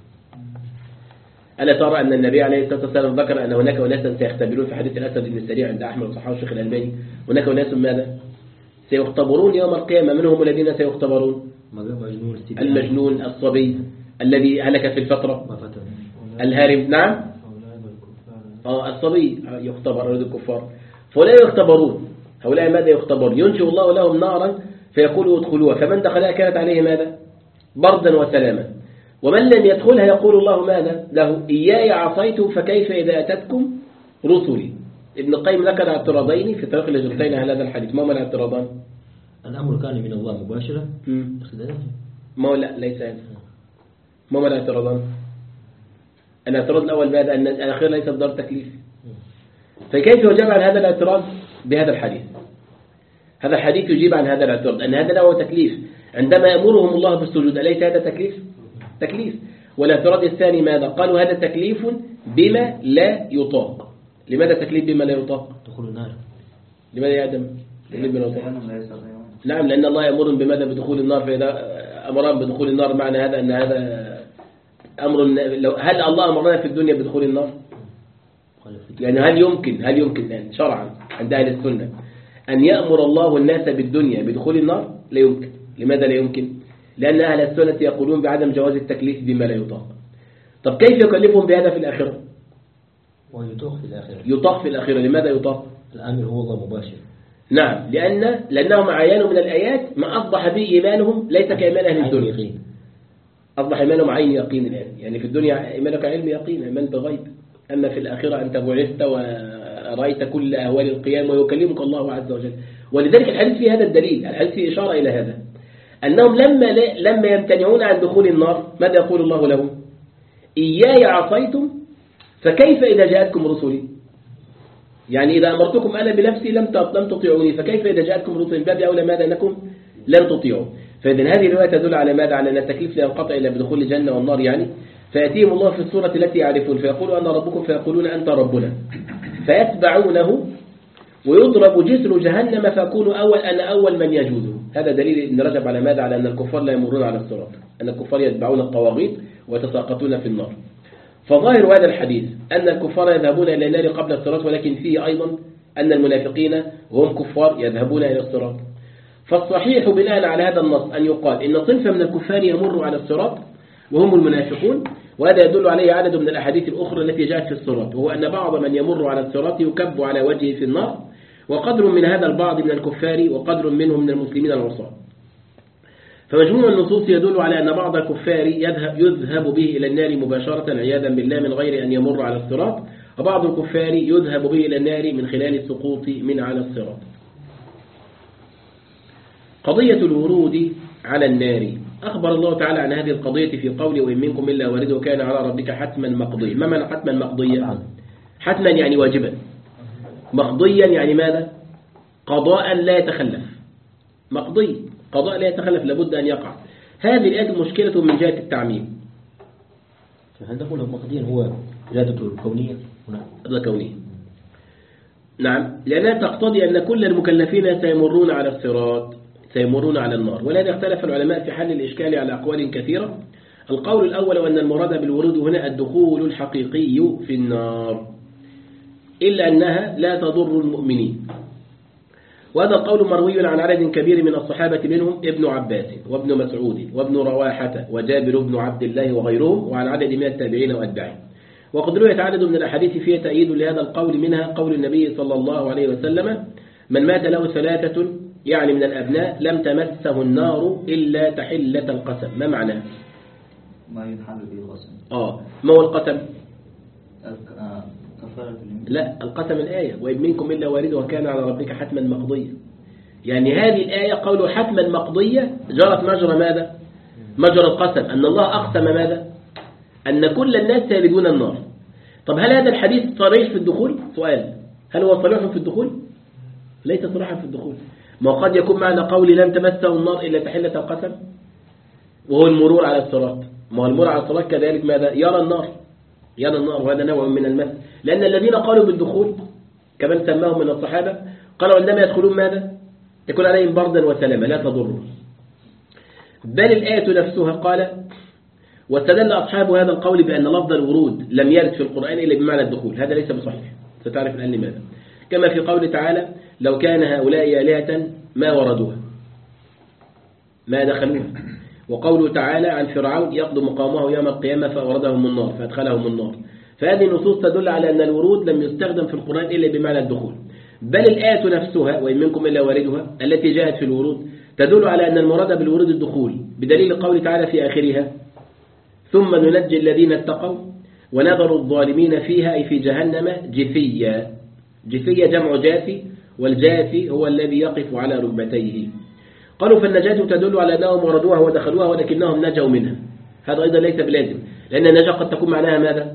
ألا ترى أن النبي عليه الصلاة والسلام ذكر أن هناك أناسا سيختبرون في حديث الأسد بن السريع عند أحمد وصححه الشيخ الألباني، هناك أناس ماذا؟ سيختبرون يوم القيامة. من هم الذين سيختبرون؟ المجنون، الصبي الذي هلك في الفترة، الهارب، نعم آه الصبي يختبر، أولاد الكفار. فلا يختبرون هؤلاء ماذا يختبرون؟ ينشئ الله لهم نارا فيقولوا ادخلوها، فمن دخلها كانت عليه ماذا؟ بردا وسلاما. ومن لم يدخلها يقول الله ماذا له؟ إياي عصيت فكيف إذا أتتكم رسلي. ابن القيم ذكر اعتراضين في طريق الهجرتين على هذا الحديث. ما هما الاعتراضان؟ الأمر كان من الله مباشرة. ما لا ليس هذا. ما هما الاعتراضان؟ الاعتراض الأول ماذا؟ أن الأخير ليس بدار تكليف. فكيف يجيب عن هذا الاعتراض بهذا الحديث؟ هذا الحديث يجيب عن هذا الاعتراض أن هذا له تكليف. عندما يأمرهم الله بالسجود أليس هذا تكليف؟ تكليف. والاعتراض الثاني ماذا؟ قالوا هذا تكليف بما لا يطاق. لماذا تكليف بما لا يطاق؟ دخول النار. لماذا يا آدم؟ نعم لأن الله يأمرهم بماذا؟ بدخول النار. فإذا أمرهم بدخول النار معنى هذا أن هذا أمر. لو هل الله أمرنا في الدنيا بدخول النار؟ يعني هل يمكن هل يمكن الآن شرعا عند أهل السنة أن يأمر الله الناس بالدنيا بدخول النار؟ لا يمكن. لماذا لا يمكن؟ لأن أهل السنة يقولون بعدم جواز التكليف بما لا يطاق. طب كيف يكلفهم بهذا في الآخرة؟ ويطاق في الآخرة. يطاق في الآخرة. لماذا يطاق؟ الأمر هو الله مباشر. نعم لأن لأنهم عيانوا من الآيات ما أصبح به إيمانهم ليس كإيمان أهل الدنيا. أصبح إيمانهم عين يقين الآن. يعني في الدنيا إيمانك علم يقين، إيمان بغيب. أما في الآخرة أنت بعثت ورأيت كل أهوال القيامة ويكلمك الله عز وجل. ولذلك الحديث فيه هذا الدليل، الحديث فيه إشارة إلى هذا، أنهم لما لما يمتنعون عن دخول النار ماذا يقول الله لهم؟ إياي عصيتم فكيف إذا جاءتكم رسلي؟ يعني إذا أمرتكم أنا بنفسي لم لم تطيعوني، فكيف إذا جاءتكم رسلي؟ باب أولى ماذا أنكم لن تطيعوا. فإذن هذه الرواية تدل على ماذا؟ على أن التكليف لا ينقطع إلا بدخول الجنة والنار. يعني فيأتيهم الله في الصورة التي يعرفون فيقولوا أنا ربكم فيقولون أنت ربنا، فيتبعونه ويضرب جسر جهنم فيكون أول أنا أول من يجوزه. هذا دليل ابن رجب على ماذا؟ على أن الكفار لا يمرون على الصراط، أن الكفار يتبعون الطواغيت ويتساقطون في النار. فظاهر هذا الحديث أن الكفار يذهبون إلى النار قبل الصراط، ولكن فيه أيضا أن المنافقين وهم كفار يذهبون إلى الصراط. فالصحيح بناء على هذا النص أن يقال إن صنفا من الكفار يمر على الصراط وهم المنافقون، وهذا يدل عليه عدد من الأحاديث الأخرى التي جاءت في الصراط، وهو أن بعض من يمر على الصراط يكب على وجهه في النار، وقدر من هذا البعض من الكفار وقدر منهم من المسلمين العصاة. فمجموع النصوص يدل على أن بعض الكفار يذهب, يذهب به إلى النار مباشرة عياذا بالله من غير أن يمر على الصراط، وبعض الكفار يذهب به إلى النار من خلال السقوط من على الصراط. قضية الورود على النار. أخبر الله تعالى عن هذه القضية في قوله وإن منكم إلا وارده كان على ربك حتما مقضيا. ما معنى حتما مقضيا؟ حتما يعني واجبا، مقضيا يعني ماذا؟ قضاء لا يتخلف. مقضي قضاء لا يتخلف، لابد أن يقع. هذه الآية مشكلة من جهة التعميم. هل نقول مقضيا هو إرادته الكونية؟ هذا كونية، نعم، لأنها تقتضي أن كل المكلفين سيمرون على الصراط، سيمرون على النار. ولهذا اختلف العلماء في حل الإشكال على أقوال كثيرة. القول الأول وأن المراد بالورود هنا الدخول الحقيقي في النار، إلا أنها لا تضر المؤمنين. وهذا القول مروي عن عدد كبير من الصحابة منهم ابن عباس وابن مسعود وابن رواحة وجابر بن عبد الله وغيرهم، وعن عدد من التابعين وأتباعهم. وقد رويت عدد من الأحاديث فيها تأييد لهذا القول، منها قول النبي صلى الله عليه وسلم من مات له ثلاثة يعني من الأبناء لم تمسه النار إلا تحلة القسم. ما معناه؟ ما ينحل به القسم. آه ما هو القسم؟ كفارة اليمين. لا، القسم الآية وإن منكم إلا وارده وكان على ربك حتما مقضيا. يعني هذه الآية قوله حتما مقضية جرت مجرى ماذا؟ مجرى القسم، أن الله أقسم ماذا؟ أن كل الناس سيردون النار. طب هل هذا الحديث صريح في الدخول؟ سؤال، هل هو صريح في الدخول؟ ليس صريحا في الدخول. ما قد يكون معنى قولي لم تمسه النار إلا تحلة القسم وهو المرور على الصراط. ما هو المرور على الصراط كذلك ماذا؟ يرى النار، يرى النار، وهذا نوع من المس. لأن الذين قالوا بالدخول كمن سماهم من الصحابة قالوا عندما يدخلون ماذا؟ يكون عليهم بردا وسلاما لا تضرهم. بل الآية نفسها قال واستدل أصحاب هذا القول بأن لفظ الورود لم يرد في القرآن إلا بمعنى الدخول. هذا ليس بصحيح، ستعرف الآن لماذا. كما في قول تعالى لو كان هؤلاء آلهة ما وردوها ما دخلوها. وقوله تعالى عن فرعون يقضم قومه يوم القيامة فأوردهم النار فأدخلهم النار. فهذه النصوص تدل على أن الورود لم يستخدم في القرآن إلا بمعنى الدخول. بل الآية نفسها وإن منكم إلا واردها التي جاءت في الورود تدل على أن المراد بالورود الدخول، بدليل قول تعالى في آخرها ثم ننجي الذين اتقوا ونذر الظالمين فيها أي في جهنم جثيا. جثيا جمع جاثي، والجاثي هو الذي يقف على ركبتيه. قالوا فالنجاة تدل على أنهم وردوها ودخلوها ولكنهم نجوا منها. هذا أيضا ليس بلازم، لأن النجاة قد تكون معناها ماذا؟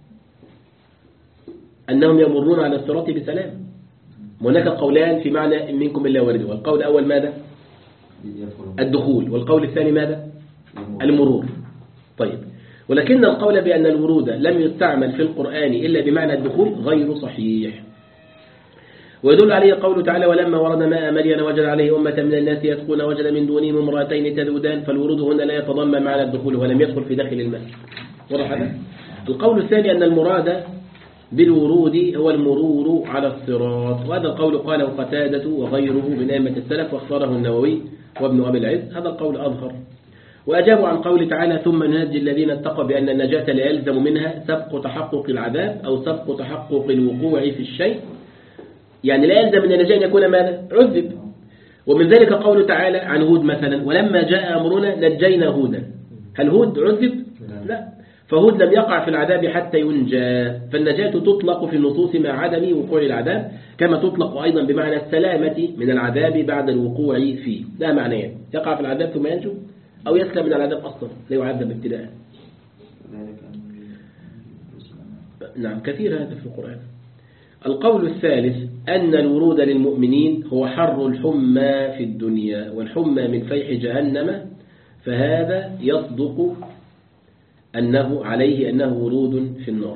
أنهم يمرون على الصراط بسلام. هناك قولان في معنى إن منكم إلا واردها. القول الأول ماذا؟ الدخول، والقول الثاني ماذا؟ المرور. طيب، ولكن القول بأن الورود لم يستعمل في القرآن إلا بمعنى الدخول غير صحيح. ويدل عليه قوله تعالى ولما ورد ماء مدين وجد عليه أمة من الناس يسقون وجد من دونهم امرأتين تذودان. فالورود هنا لا يتضمن معنى الدخول ولم يدخل في داخل الماء. واضح هذا؟ القول الثاني أن المراد بالورود هو المرور على الصراط، وهذا القول قاله قتادة وغيره من أئمة السلف واختاره النووي وابن أبي العز. هذا القول أظهر. وأجابوا عن قول تعالى ثم ننجي الذين اتقوا بأن النجاة لا يلزم منها سبق تحقق العذاب أو سبق تحقق الوقوع في الشيء، يعني لا يلزم من النجاة أن يكون ماذا؟ عذب. ومن ذلك قول تعالى عن هود مثلا ولما جاء أمرنا نجينا هودا. هل هود عذب؟ لا، فهود لم يقع في العذاب حتى ينجى. فالنجاة تطلق في النصوص مع عدم وقوع العذاب، كما تطلق أيضا بمعنى السلامة من العذاب بعد الوقوع فيه. ده معناه يقع في العذاب ثم ينجو، أو يسلم من العذاب أصلا لا يعذب ابتداء. نعم، كثير هذا في القرآن. القول الثالث أن الورود للمؤمنين هو حر الحمى في الدنيا والحمى من فيح جهنم، فهذا يصدق أنه عليه أنه ورود في النار.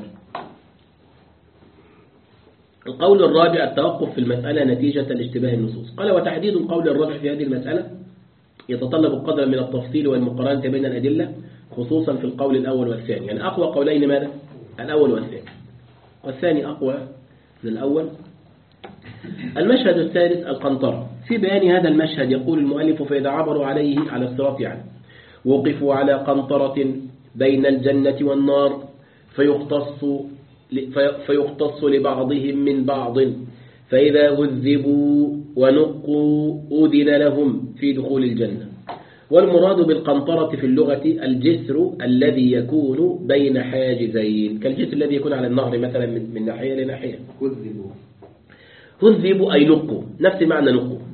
القول الرابع التوقف في المسألة نتيجة لاشتباه النصوص. قال وتحديد القول الرابع في هذه المسألة يتطلب قدرا من التفصيل والمقارنة بين الأدلة، خصوصا في القول الأول والثاني. يعني أقوى قولين ماذا؟ الأول والثاني، والثاني أقوى من الأول. المشهد الثالث القنطرة. في بيان هذا المشهد يقول المؤلف فإذا عبروا عليه على الصراط يعني وقفوا على قنطرة بين الجنة والنار فيختص فيختص لبعضهم من بعض، فإذا هذبوا ونقوا أذن لهم في دخول الجنة. والمراد بالقنطرة في اللغة الجسر الذي يكون بين حاجزين، كالجسر الذي يكون على النهر مثلا من ناحية لناحية. هذبوا هذبوا أي نقوا، نفس معنى نقوا.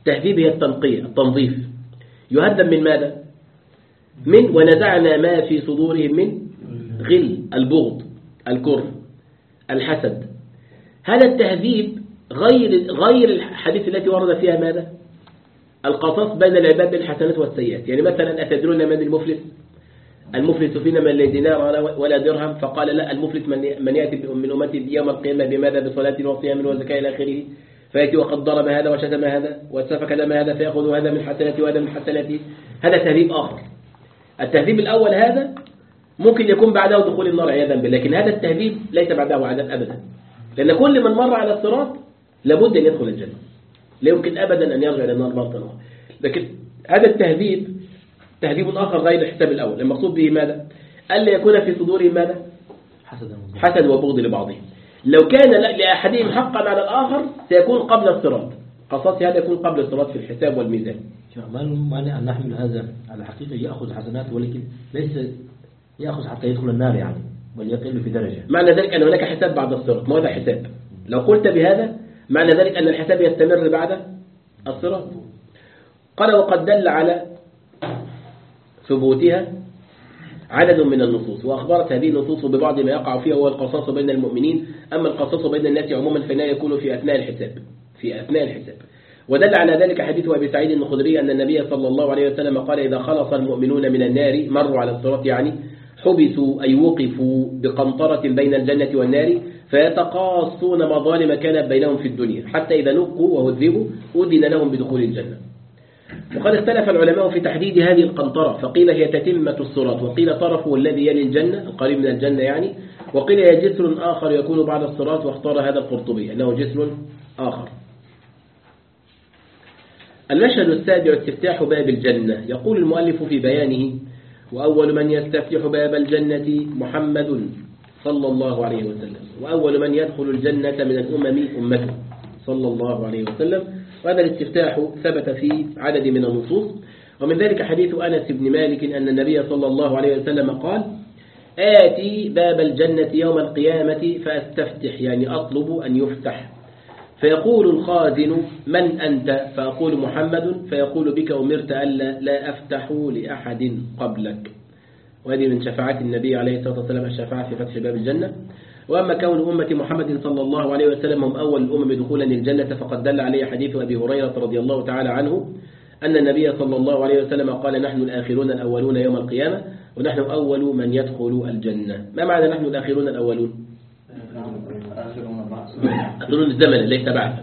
التهذيب هي التنقية التنظيف. يهذب من ماذا؟ من ونزعنا ما في صدورهم من غل، البغض، الكره، الحسد. هذا التهذيب غير غير الحديث التي ورد فيها ماذا؟ القصاص بين العباد بالحسنات والسيئات. يعني مثلا أتدرون من المفلس؟ المفلس فينا من لا دينار ولا درهم، فقال لا، المفلس من من يأتي من أمتي يوم القيامة بماذا؟ بصلاة وصيام وزكاة إلى آخره، فيأتي وقد ضرب هذا وشتم هذا وسفك دم هذا فيأخذ هذا من حسناته وهذا من حسناته. هذا تهذيب آخر. التهذيب الأول هذا ممكن يكون بعده دخول النار عياذا بالله، لكن هذا التهذيب ليس بعده عذاب أبدا، لأن كل من مر على الصراط لابد أن يدخل الجنة، لا يمكن أبدا أن يرجع إلى النار مرة أخرى. لكن هذا التهذيب تهذيب آخر غير الحساب الأول. المقصود به ماذا؟ ألا يكون في صدورهم ماذا؟ حسد وبغض لبعضهم. لو كان لأحدهم حقا على الآخر سيكون قبل الصراط، قصاص هذا يكون قبل الصراط في الحساب والميزان. ما المانع أن نحمل هذا على حقيقة يأخذ حسنات، ولكن ليس يأخذ حتى يدخل النار يعني، بل يقل في درجة. معنى ذلك أن هناك حساب بعد الصراط. ما هذا حساب؟ لو قلت بهذا معنى ذلك أن الحساب يستمر بعد الصراط. قال وقد دل على ثبوتها عدد من النصوص، وأخبرت هذه النصوص ببعض ما يقع فيها هو القصاص بين المؤمنين. أما القصاص بين الناس عموما فإنه يكون في أثناء الحساب في أثناء الحساب ودل على ذلك حديث أبي سعيد الخدري أن النبي صلى الله عليه وسلم قال إذا خلص المؤمنون من النار مروا على الصراط، يعني حبسوا أي وقفوا بقنطرة بين الجنة والنار فيتقاصون مظالم كانت بينهم في الدنيا، حتى إذا نقوا وهذبوا أذن لهم بدخول الجنة. وقد اختلف العلماء في تحديد هذه القنطرة، فقيل هي تتمة الصراط، وقيل طرفه الذي يلي الجنة القريب من الجنة يعني، وقيل هي جسر آخر يكون بعد الصراط، واختار هذا القرطبي أنه جسر آخر. المشهد السابع استفتاح باب الجنة. يقول المؤلف في بيانه وأول من يستفتح باب الجنة محمد صلى الله عليه وسلم، وأول من يدخل الجنة من الأمم أمته صلى الله عليه وسلم. وهذا الاستفتاح ثبت في عدد من النصوص، ومن ذلك حديث أنس بن مالك أن النبي صلى الله عليه وسلم قال آتي باب الجنة يوم القيامة فأستفتح، يعني أطلب أن يفتح، فيقول الخازن من أنت؟ فأقول محمد، فيقول بك أمرت ألا لا أفتح لأحد قبلك. وهذه من شفاعات النبي عليه الصلاة والسلام الشفاعة في فتح باب الجنة. وأما كون أمة محمد صلى الله عليه وسلم هم أول الأمم دخولا الجنة فقد دل عليه حديث أبي هريرة رضي الله تعالى عنه أن النبي صلى الله عليه وسلم قال نحن الآخرون الأولون يوم القيامة ونحن أول من يدخل الجنة. ما معنى نحن الآخرون الأولون؟ آخرون الزمن ليس بعثا.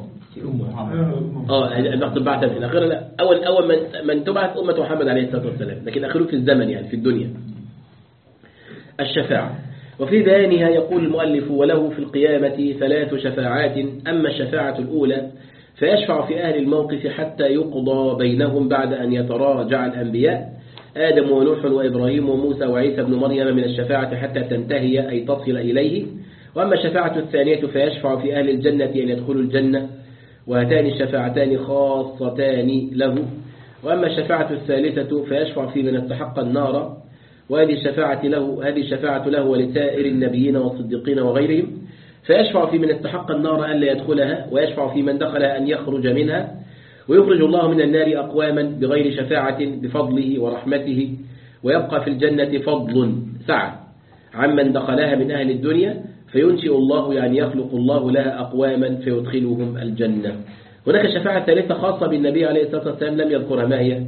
اه نقصد بعثا في الآخرة لا، أول أول من من تبعث أمة محمد عليه الصلاة والسلام، لكن آخرون في الزمن يعني في الدنيا. الشفاعة. وفي بيانها يقول المؤلف وله في القيامة ثلاث شفاعات. أما الشفاعة الأولى فيشفع في أهل الموقف حتى يقضى بينهم بعد أن يتراجع الأنبياء آدم ونوح وإبراهيم وموسى وعيسى بن مريم من الشفاعة حتى تنتهي أي تصل إليه. وأما الشفاعة الثانية فيشفع في أهل الجنة أن يدخلوا الجنة، وهاتان الشفاعتان خاصتان له. وأما الشفاعة الثالثة فيشفع في من استحق النار، وهذه الشفاعة له هذه الشفاعة له ولسائر النبيين والصديقين وغيرهم، فيشفع في من استحق النار ألا يدخلها، ويشفع في من دخلها أن يخرج منها، ويخرج الله من النار أقواما بغير شفاعة بفضله ورحمته، ويبقى في الجنة فضل سعة عمن دخلها من أهل الدنيا، فينشئ الله يعني يخلق الله لها أقواما فيدخلهم الجنة. هناك شفاعة ثالثة خاصة بالنبي عليه الصلاة والسلام لم يذكرها، ما هي؟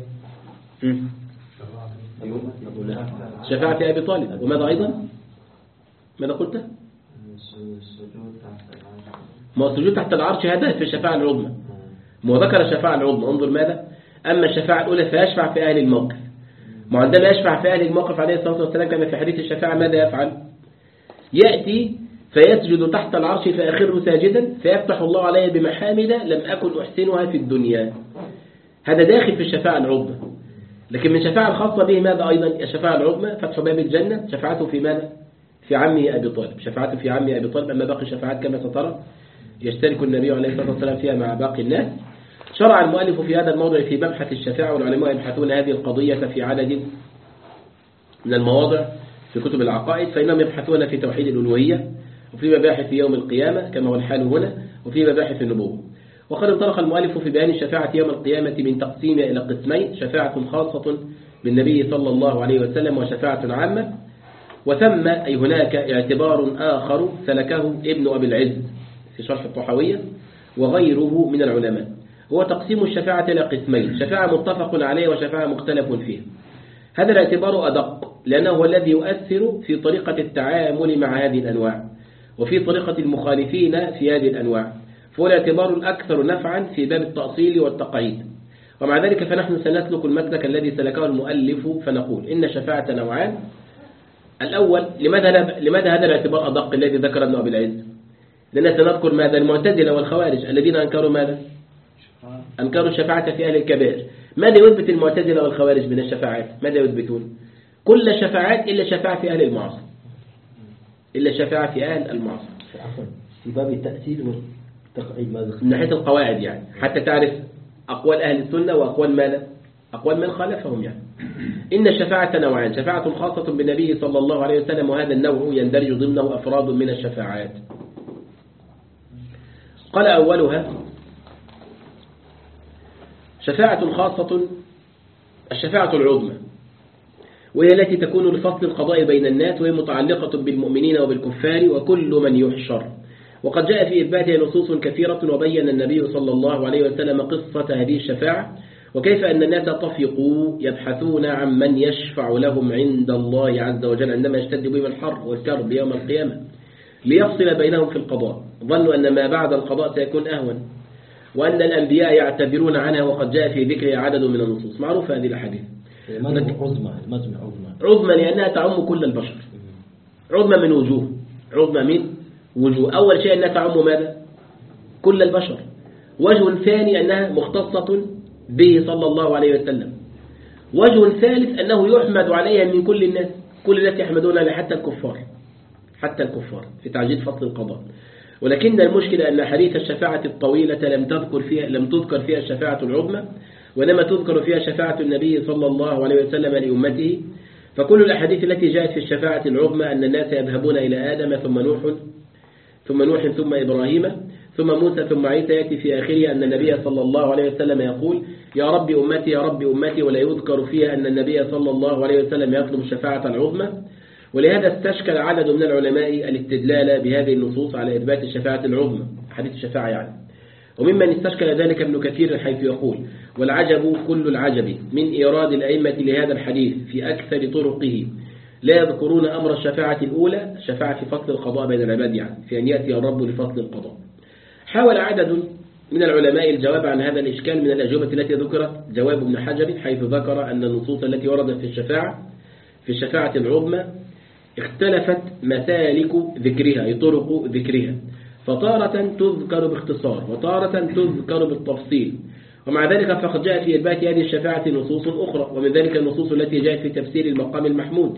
شفاعة أبي طالب. وماذا أيضا؟ ماذا قلت؟ ما السجود تحت العرش هذا في الشفاعة العظمى، ما ذكر الشفاعة العظمى. انظر ماذا؟ أما الشفاعة الأولى فيشفع في أهل الموقف. ما عندما يشفع في أهل الموقف عليه الصلاة والسلام كما في حديث الشفاعة ماذا يفعل؟ يأتي فيسجد تحت العرش فيخر ساجدا فيفتح الله عليه بمحامد لم أكن أحسنها في الدنيا. هذا داخل في الشفاعة العظمى. لكن من شفاعة الخاصة به ماذا أيضا؟ الشفاعة العظمى فتح باب الجنة، شفاعته في ماذا؟ في عمه أبي طالب، شفاعته في عمه أبي طالب. أما باقي الشفاعات كما سترى يشترك النبي عليه الصلاة والسلام فيها مع باقي الناس. شرع المؤلف في هذا الموضع في مبحث الشفاعة، والعلماء يبحثون هذه القضية في عدد من المواضع في كتب العقائد، فإنهم يبحثون في توحيد الألوهية، وفي مباحث في يوم القيامة كما هو الحال هنا، وفي مباحث النبوة. وقد انطلق المؤلف في بيان الشفاعة يوم القيامة من تقسيمها إلى قسمين: شفاعة خاصة بالنبي صلى الله عليه وسلم وشفاعة عامة. وثم أي هناك اعتبار آخر سلكه ابن أبي العز في شرح الطحاوية وغيره من العلماء، هو تقسيم الشفاعة إلى قسمين: شفاعة متفق عليه وشفاعة مختلف فيه. هذا الاعتبار أدق لأنه هو الذي يؤثر في طريقة التعامل مع هذه الأنواع وفي طريقة المخالفين في هذه الأنواع، فهو الاعتبار الأكثر نفعا في باب التأصيل والتقعيد. ومع ذلك فنحن سنسلك المسلك الذي سلكه المؤلف فنقول إن الشفاعة نوعان. الأول، لماذا, لماذا هذا الاعتبار أدق الذي ذكر ابن أبي العز؟ لأننا سنذكر ماذا؟ المعتزلة والخوارج الذين أنكروا ماذا؟ أنكروا الشفاعة في أهل الكبائر. ماذا يثبت المعتزلة والخوارج من الشفاعات؟ ماذا يثبتون؟ كل الشفاعات إلا الشفاعة في أهل المعاصي، إلا الشفاعة في أهل المعاصي. في باب التأثير والتقعيد ماذا؟ من ناحية القواعد يعني، حتى تعرف أقوال أهل السنة وأقوال ماذا؟ أقوال من خالفهم يعني. إن الشفاعة نوعان: شفاعة خاصة بالنبي صلى الله عليه وسلم، وهذا النوع يندرج ضمنه أفراد من الشفاعات. قال أولها شفاعة خاصة، الشفاعة العظمى، وهي التي تكون لفصل القضاء بين الناس، وهي متعلقة بالمؤمنين وبالكفار وكل من يحشر. وقد جاء في إثباتها نصوص كثيرة، وبين النبي صلى الله عليه وسلم قصة هذه الشفاعة وكيف أن الناس طفقوا يبحثون عن من يشفع لهم عند الله عز وجل عندما يشتد بهم الحر والكرب يوم القيامة ليفصل بينهم في القضاء. ظنوا أن ما بعد القضاء سيكون أهون، وأن الأنبياء يعتبرون عنها، وقد جاء في ذكر عدد من النصوص. معروفة هذه الأحاديث. عظمى عظمى عظمى لأنها تعم كل البشر، عظمى من وجوه، عظمى من وجوه. أول شيء أنها تعم ماذا؟ كل البشر. وجه ثاني أنها مختصة به صلى الله عليه وسلم. وجه ثالث أنه يحمد عليها من كل الناس، كل الناس يحمدون عليها حتى الكفار، حتى الكفار في تعجيل فصل القضاء. ولكن المشكلة أن حديث الشفاعة الطويلة لم تذكر فيها لم تذكر فيها الشفاعة العظمى، وإنما تذكر فيها شفاعة النبي صلى الله عليه وسلم لأمته. فكل الأحاديث التي جاءت في الشفاعة العظمى أن الناس يذهبون إلى آدم ثم نوح ثم نوح ثم إبراهيم ثم موسى ثم عيسى، يأتي في آخرها أن النبي صلى الله عليه وسلم يقول يا رب أمتي يا رب أمتي، ولا يذكر فيها أن النبي صلى الله عليه وسلم يطلب الشفاعة العظمى. ولهذا استشكل عدد من العلماء الاستدلال بهذه النصوص على إثبات الشفاعة العظمى، حديث الشفاعة يعني. وممن استشكل ذلك ابن كثير حيث يقول والعجب كل العجب من إيراد الأئمة لهذا الحديث في أكثر طرقه لا يذكرون أمر الشفاعة الأولى، شفاعة في فصل القضاء بين العباد يعني، في أن يأتي الرب لفصل القضاء. حاول عدد من العلماء الجواب عن هذا الإشكال من الأجوبة التي ذكرت جواب ابن حجر، حيث ذكر أن النصوص التي وردت في الشفاعة في الشفاعة العظمى اختلفت مسالك ذكرها، أي طرق ذكرها، فطارة تذكر باختصار وطارة تذكر بالتفصيل. ومع ذلك فقد جاء في إثبات هذه الشفاعة نصوص أخرى، ومن ذلك النصوص التي جاءت في تفسير المقام المحمود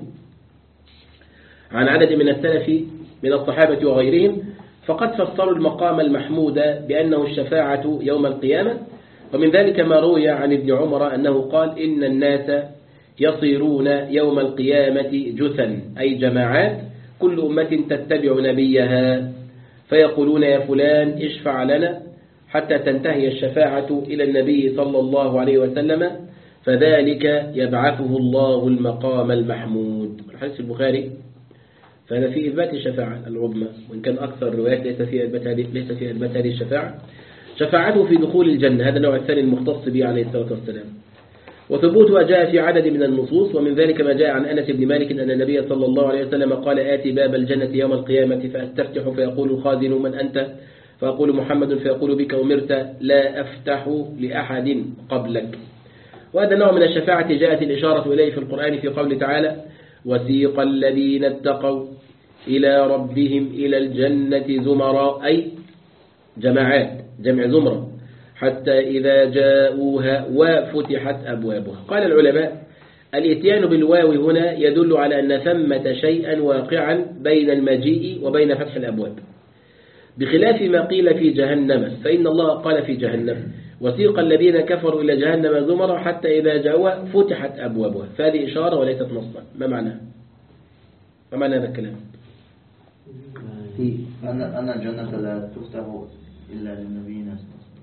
عن عدد من السلف من الصحابة وغيرهم، فقد فسروا المقام المحمود بأنه الشفاعة يوم القيامة. ومن ذلك ما روي عن ابن عمر أنه قال إن الناس يصيرون يوم القيامة جثا، أي جماعات، كل أمة تتبع نبيها، فيقولون يا فلان اشفع لنا حتى تنتهي الشفاعة إلى النبي صلى الله عليه وسلم، فذلك يبعثه الله المقام المحمود. الحديث البخاري. فهذا في إثبات الشفاعة العظمى، وإن كان أكثر الروايات ليس فيها إثبات هذه ليس فيها إثبات هذه الشفاعة. شفاعته في دخول الجنة، هذا النوع الثاني المختص به عليه الصلاة والسلام. وثبوتها جاء في عدد من النصوص، ومن ذلك ما جاء عن أنس بن مالك أن النبي صلى الله عليه وسلم قال آتي باب الجنة يوم القيامة فأستفتح فيقول الخازن من أنت؟ فأقول محمد، فيقول بك أمرت لا أفتح لأحد قبلك. وهذا نوع من الشفاعة جاءت الإشارة إليه في القرآن في قول تعالى وسيق الذين اتقوا إلى ربهم إلى الجنة زمرا، أي جماعات، جمع زمرة، حتى إذا جاءوها وفتحت أبوابها. قال العلماء الاتيان بالواو هنا يدل على أن ثمة شيئا واقعا بين المجيء وبين فتح الأبواب، بخلاف ما قيل في جهنم، فإن الله قال في جهنم وسيق الذين كفروا إلى جهنم زمرا حتى إذا جاءوها فتحت أبوابها، فهذه إشارة وليست نصا. ما معنى ما معنى هذا الكلام؟ أن أن الجنة لا تفتح إلا للنبيين.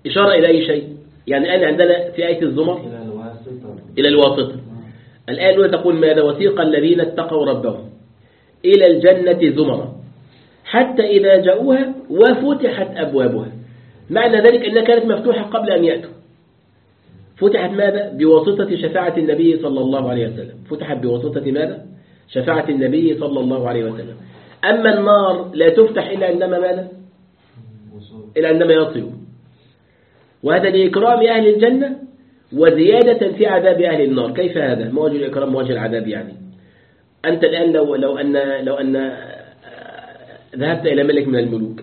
إشارة إلى أي شيء؟ يعني الآن عندنا في آية الزمر إلى الواسطة. إلى الواسطة. الآية الأولى تقول ماذا؟ وثيق الذين اتقوا ربهم إلى الجنة زمرا حتى إذا جاءوها وفتحت أبوابها. معنى ذلك أنها كانت مفتوحة قبل أن يأتوا. فتحت ماذا؟ بواسطة شفاعة النبي صلى الله عليه وسلم. فتحت بواسطة ماذا؟ شفاعة النبي صلى الله عليه وسلم. أما النار لا تفتح إلا عندما ماذا؟ إلا عندما يصلوا. وهذا لإكرام أهل الجنة وزيادة في عذاب أهل النار. كيف هذا؟ ما وجه الإكرام ووجه العذاب يعني؟ أنت الآن لو لو أن لو أن ذهبت إلى ملك من الملوك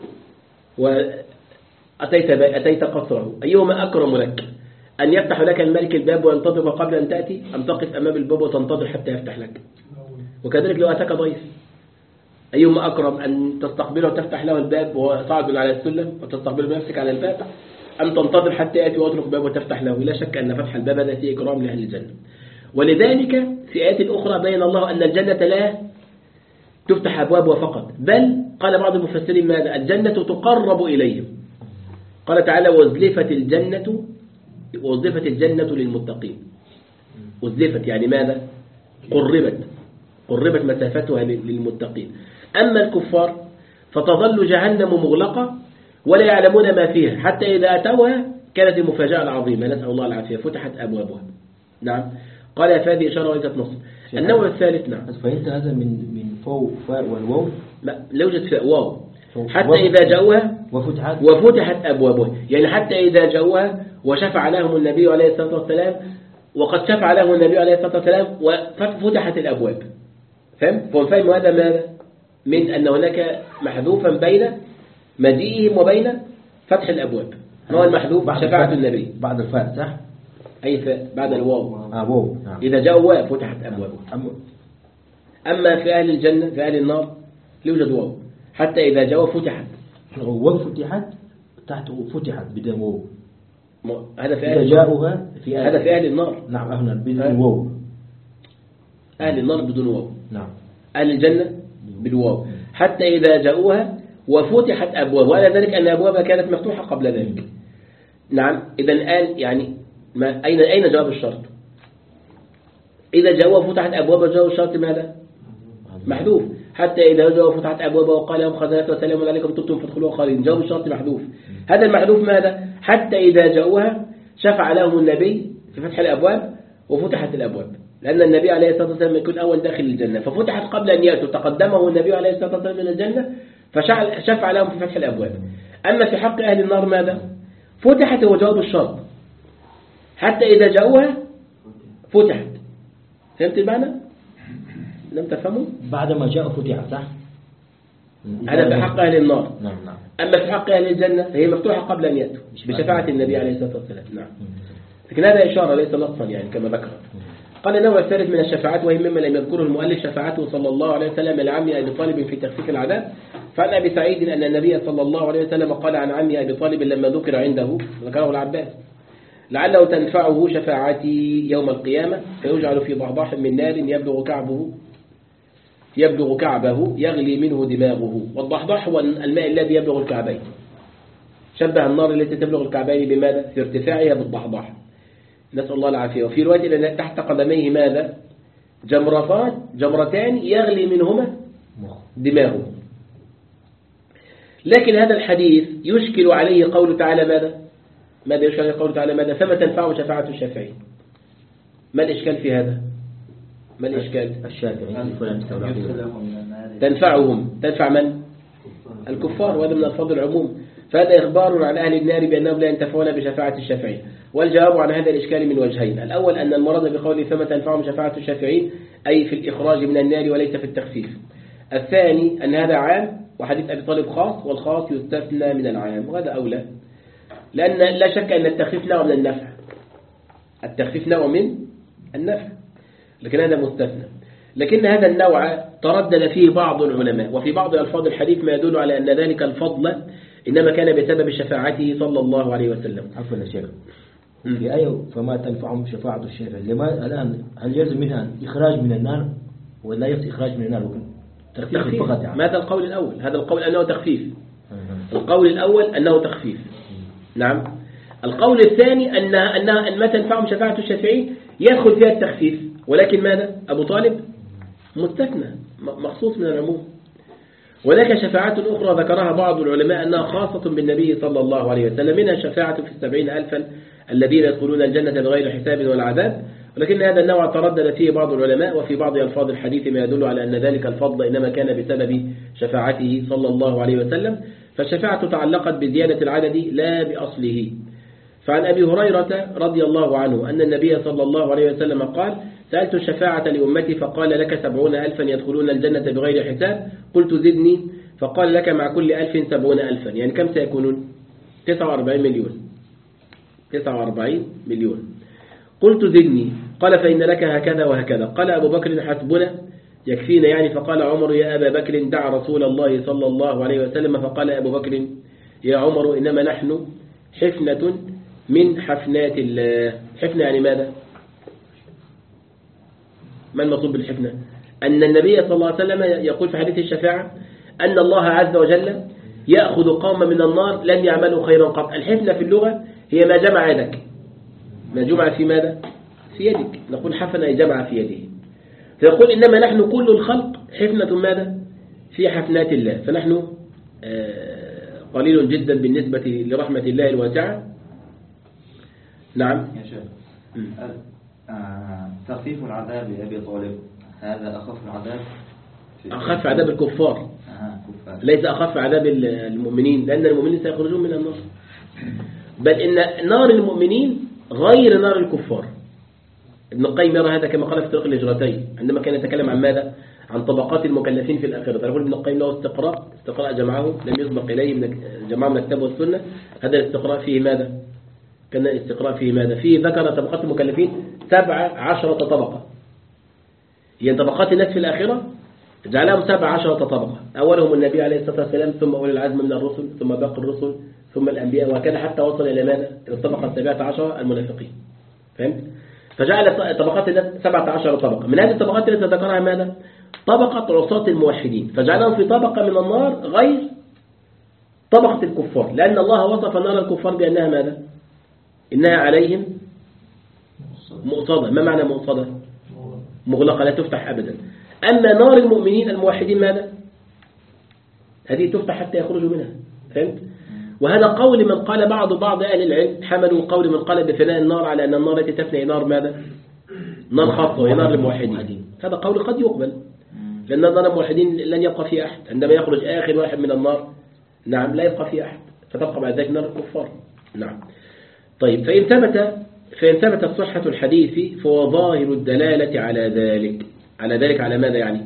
وأتيت أتيت قصره، أيهما أكرم لك؟ أن يفتح لك الملك الباب وينتظر قبل أن تأتي، أم تقف أمام الباب وتنتظر حتى يفتح لك؟ وكذلك لو أتاك ضيف، أيهما أكرم؟ أن تستقبله وتفتح له الباب وصعد على السلم وتستقبله بنفسك على الباب، أم تنتظر حتى يأتي ويطرق الباب وتفتح له؟ لا شك أن فتح الباب هذا فيه إكرام لأهل الجنة. ولذلك في آيات أخرى بين الله أن الجنة لا تفتح أبوابها فقط، بل قال بعض المفسرين ماذا؟ الجنة تقرب إليهم. قال تعالى وأزلفت الجنة وأزلفت الجنة للمتقين. أزلفت يعني ماذا؟ قربت قربت مسافتها للمتقين. أما الكفار فتظل جهنم مغلقة ولا يعلمون ما فيها حتى إذا أتوها كانت المفاجأة العظيمة، نسأل الله العافية، فتحت أبوابها. نعم. قال فهذه إشارة وليست نص. النوع الثالث نعم. فهمت هذا من من فوق فاء والواو؟ لا لا يوجد فاء واو. حتى إذا جاءوها وفتحت وفتحت أبوابها، يعني حتى إذا جاءوها وشفع لهم النبي عليه الصلاة والسلام، وقد شفع لهم النبي عليه الصلاة والسلام وفتحت الأبواب. فهم؟ فهم هذا ماذا؟ من أن هناك محذوفا بين مجيئهم وبين فتح الأبواب. ما هو المحذوف؟ شفاعة النبي بعد الفاء صح؟ أي فاء بعد الواو. آه واو. نعم. إذا جاءوا فتحت أبوابهم. أما في أهل الجنة في أهل النار لا يوجد واو، حتى إذا جاءوا فتحت. واو فتحت تحت فتحت بدون واو. هذا في أهل جاءوها في هذا في أهل النار. نعم هنا بدون واو. أهل النار بدون واو. نعم. أهل الجنة بالواو. حتى إذا جاءوها وفتحت أبواب، وعلى ذلك أن أبوابها كانت مفتوحة قبل ذلك. نعم. إذا الآن يعني ما أين أين جواب الشرط؟ إذا جاءوا فتحت أبواب جواب الشرط ماذا؟ محذوف. حتى إذا جاءوا فتحت أبواب وقال لهم خزنة وسلام عليكم طبتم فادخلوها خالدين، جواب الشرط محذوف. هذا المحذوف ماذا؟ حتى إذا جاءوها شفع لهم النبي في فتح الأبواب وفتحت الأبواب، لأن النبي عليه الصلاة والسلام يكون أول داخل الجنة، ففتحت قبل أن يأتوا، تقدمه النبي عليه الصلاة والسلام من الجنة فشفع لهم في فتح الأبواب. أما في حق أهل النار ماذا؟ فتحت هو جواب الشرط، حتى إذا جاءوها فتحت. فهمت المعنى؟ لم تفهموا؟ بعدما جاءوا فتحت صح؟ هذا في حق أهل النار. نعم نعم. أما في حق أهل الجنة هي مفتوحة قبل أن يأتوا بشفاعة النبي عليه الصلاة والسلام. نعم. لكن هذا إشارة ليس نصا يعني كما ذكر. قال النوع الثالث من الشفاعات وهي مما لم يذكره المؤلف شفاعته صلى الله عليه وسلم لعمه أبي طالب في تخفيف العذاب. فعن أبي سعيد أن النبي صلى الله عليه وسلم قال عن عمه أبي طالب لما ذكر عنده ذكره العباس لعله تنفعه شفاعتي يوم القيامة فيجعل في ضحضاح من نار يبلغ كعبه يبلغ كعبه يغلي منه دماغه. والضحضاح هو الماء الذي يبلغ الكعبين. شبه النار التي تبلغ الكعبين بماذا؟ في ارتفاعها بالضحضاح. نسأل الله العافية. وفي رواية أن تحت قدميه ماذا؟ جمرتان جمرتان يغلي منهما دماغه. لكن هذا الحديث يشكل عليه قول تعالى ماذا؟ ماذا يشكل عليه قول تعالى ماذا؟ فما تنفعه شفاعة الشافعين. ما الإشكال في هذا؟ ما الإشكال؟ الشافعين تنفعهم. تنفع من؟ الكفار، وهذا من الفضل العموم. فهذا إخبار عن أهل النار بأنهم لا ينتفعون بشفاعة الشافعين. والجواب عن هذا الإشكال من وجهين. الأول أن المراد بقوله فما تنفعهم شفاعة الشافعين أي في الإخراج من النار وليس في التخفيف. الثاني أن هذا عام وحديث أبي طالب خاص، والخاص يستثنى من العام، وهذا أولى، لأن لا شك أن التخفيف نوع من النفع. التخفيف نوع من النفع، لكن هذا مستثنى. لكن هذا النوع تردد فيه بعض العلماء، وفي بعض ألفاظ الحديث ما يدل على أن ذلك الفضل إنما كان بسبب شفاعته صلى الله عليه وسلم. عفوا يا شيخ، في آية فما تنفعهم شفاعة الشافعين، لما الآن هل يلزم منها إخراج من النار ولا يصير إخراج من النار؟ تخفيف فقط يعني. ماذا القول الأول؟ هذا القول أنه تخفيف. القول الأول أنه تخفيف. نعم. القول الثاني أنها, أنها أن ما تنفعهم شفاعة الشافعين يدخل فيها التخفيف، ولكن ماذا؟ أبو طالب مستثنى مخصوص من العموم. ولك شفاعات أخرى ذكرها بعض العلماء أنها خاصة بالنبي صلى الله عليه وسلم، منها شفاعة في السبعين ألفا الذين يدخلون الجنة بغير حساب ولا عذاب، ولكن هذا النوع تردد فيه بعض العلماء، وفي بعض ألفاظ الحديث ما يدل على أن ذلك الفضل إنما كان بسبب شفاعته صلى الله عليه وسلم، فالشفاعة تعلقت بزيادة العدد لا بأصله. فعن أبي هريرة رضي الله عنه أن النبي صلى الله عليه وسلم قال: سألت الشفاعة لأمتي فقال لك سبعون ألفا يدخلون الجنة بغير حساب، قلت زدني فقال لك مع كل ألف سبعون ألفا، يعني كم سيكونون؟ تسعة وأربعين مليون. تسعة وأربعين مليون. قلت زدني، قال فإن لك هكذا وهكذا. قال أبو بكر: حسبنا، يكفينا يعني. فقال عمر: يا أبا بكر دع رسول الله صلى الله عليه وسلم. فقال أبو بكر: يا عمر إنما نحن حفنة من حفنات الله. حفنة يعني ماذا؟ ما المقصود بالحفنة؟ أن النبي صلى الله عليه وسلم يقول في حديث الشفاعة أن الله عز وجل يأخذ قوما من النار لم يعملوا خيرا قط. الحفنة في اللغة هي ما جمع يدك، ما جمع في ماذا؟ في يدك. نقول حفن أي جمع في يده. فيقول إنما نحن كل الخلق حفنة ماذا؟ في حفنات الله. فنحن قليل جدا بالنسبة لرحمة الله الواسعة. نعم يا شيخ. آه، تخفيف العذاب لأبي طالب هذا أخف العذاب؟ أخف عذاب الكفار. آه كفار. ليس أخف عذاب المؤمنين، لأن المؤمنين سيخرجون من النار، بل إن نار المؤمنين غير نار الكفار. ابن القيم يرى هذا كما قال في طريق الهجرتين عندما كان يتكلم عن ماذا؟ عن طبقات المكلفين في الآخرة. يقول ابن القيم له استقراء استقراء جمعه لم يسبق إليه من جماعة من الكتاب والسنة. هذا الاستقراء فيه ماذا؟ كان الاستقراء فيه ماذا؟ فيه ذكر طبقات المكلفين سبع عشرة طبقة. يعني طبقات الناس في الآخرة جعلهم سبع عشرة طبقة، أولهم النبي عليه الصلاة والسلام، ثم أولي العزم من الرسل، ثم باقي الرسل، ثم الأنبياء، وهكذا حتى وصل إلى ماذا؟ إلى الطبقة السابعة عشرة المنافقين. فهمت؟ فجعل طبقات الناس سبعة عشر طبقة. من هذه الطبقات التي ذكرها ماذا؟ طبقة عصاة الموحدين، فجعلهم في طبقة من النار غير طبقة الكفار، لأن الله وصف نار الكفار بأنها ماذا؟ إنها عليهم مؤصدة. ما معنى مؤصدة؟ مغلقة لا تفتح أبدا. أما نار المؤمنين الموحدين ماذا؟ هذه تفتح حتى يخرجوا منها. فهمت؟ وهذا قول من قال بعض بعض أهل العلم حملوا قول من قال بفناء النار على أن النار التي تفنى نار ماذا؟ نار خاصة وهي نار الموحدين. هذا قول قد يقبل، لأن نار الموحدين لن يبقى فيه أحد عندما يخرج آخر واحد من النار. نعم لا يبقى فيه أحد، فتبقى بعد ذلك نار الكفار. نعم. طيب فإن ثبت فإن ثبت صحة الحديث فهو ظاهر الدلالة على ذلك. على ذلك على ماذا يعني؟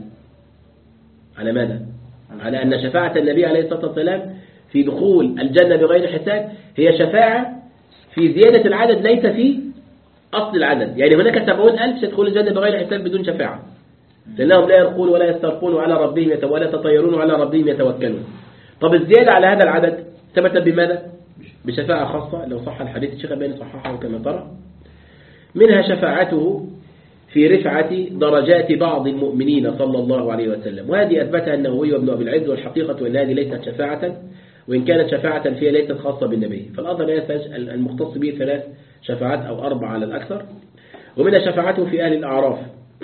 على ماذا؟ على أن شفاعة النبي عليه الصلاة والسلام في دخول الجنة بغير حساب هي شفاعة في زيادة العدد ليس في أصل العدد. يعني هناك سبعون ألف سيدخل الجنة بغير حساب بدون شفاعة، لأنهم لا يرقون ولا يسترقون وعلى ربهم يتوكلون ولا يتطيرون وعلى ربهم يتوكلون. طب الزيادة على هذا العدد ثبت بماذا؟ بشفاعة خاصة لو صح الحديث. الشيخ الألباني صححه كما ترى. منها شفاعته في رفعة درجات بعض المؤمنين صلى الله عليه وسلم، وهذه أثبتها النووي وابن أبي العز، والحقيقة أن هذه ليست شفاعة، وإن كانت شفاعة فيها ليست خاصة بالنبي. فالأظهر المختص به ثلاث شفاعات أو أربع على الأكثر. ومنها شفاعته في أهل الأعراف،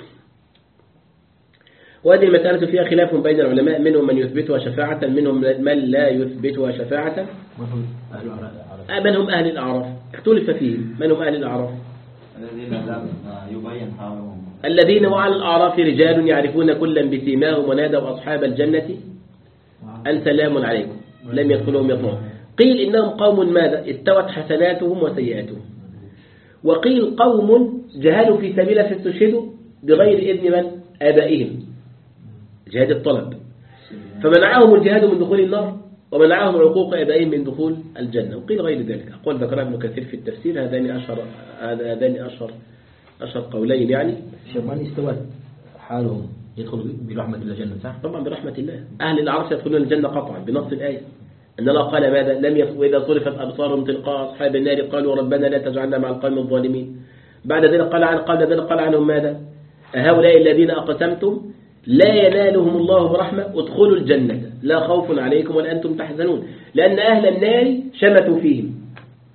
وهذه المسألة فيها خلاف بين العلماء، منهم من يثبتها شفاعة، منهم من لا يثبتها شفاعة. من هم أهل الأعراف؟ اختلف فيهم. من هم أهل الأعراف؟ الذين لم يبين حالهم، الذين وعلى الأعراف رجال يعرفون كلا بسيماهم ونادوا أصحاب الجنة أن سلام عليكم لم يدخلهم يطمعون. قيل إنهم قوم ماذا؟ استوت حسناتهم وسيئاتهم. وقيل قوم جهلوا في سبيل فاستشهدوا بغير إذن من؟ آبائهم، جهاد الطلب، فمنعهم الجهاد من دخول النار ومنعهم عقوق آبائهم من دخول الجنة. وقيل غير ذلك. أقول ذكرها ابن كثير في التفسير. هذان أشهر هذان أشهر أشهر قولين. يعني شمان استوت حالهم يدخل برحمة الله الجنة، صح؟ طبعا برحمة الله. أهل العرش يدخلون الجنة قطعا بنص الآية. أن الله قال ماذا؟ لم يص... وإذا صرفت أبصارهم تلقاء أصحاب النار قالوا ربنا لا تجعلنا مع القوم الظالمين. بعد ذلك قال عن قال ذلك قال عنهم ماذا؟ أهؤلاء الذين أقسمتم لا ينالهم الله برحمة ادخلوا الجنة لا خوف عليكم ولا أنتم تحزنون، لأن أهل النار شمتوا فيهم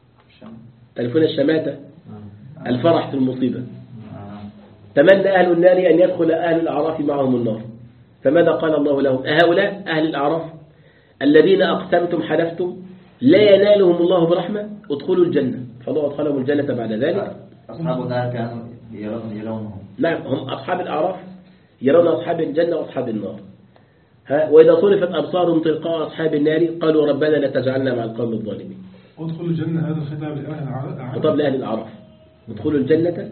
تعرفون الشماتة؟ الفرح في المصيبة. تمنى أهل النار أن يدخل أهل الأعراف معهم النار، فماذا قال الله لهم؟ أهؤلاء أهل الأعراف الذين أقسمتم حلفتم لا ينالهم الله برحمة ادخلوا الجنة، فالله أدخلهم الجنة بعد ذلك. أصحاب النار كانوا يرونهم. نعم، هم أصحاب الأعراف يرون أصحاب الجنة وأصحاب النار. ها، وإذا صرفت أبصارهم تلقاء أصحاب النار قالوا ربنا لا تجعلنا مع القوم الظالمين. ادخلوا الجنة، هذا الخطاب لأهل الأعراف. خطاب لأهل الأعراف، ادخلوا الجنة.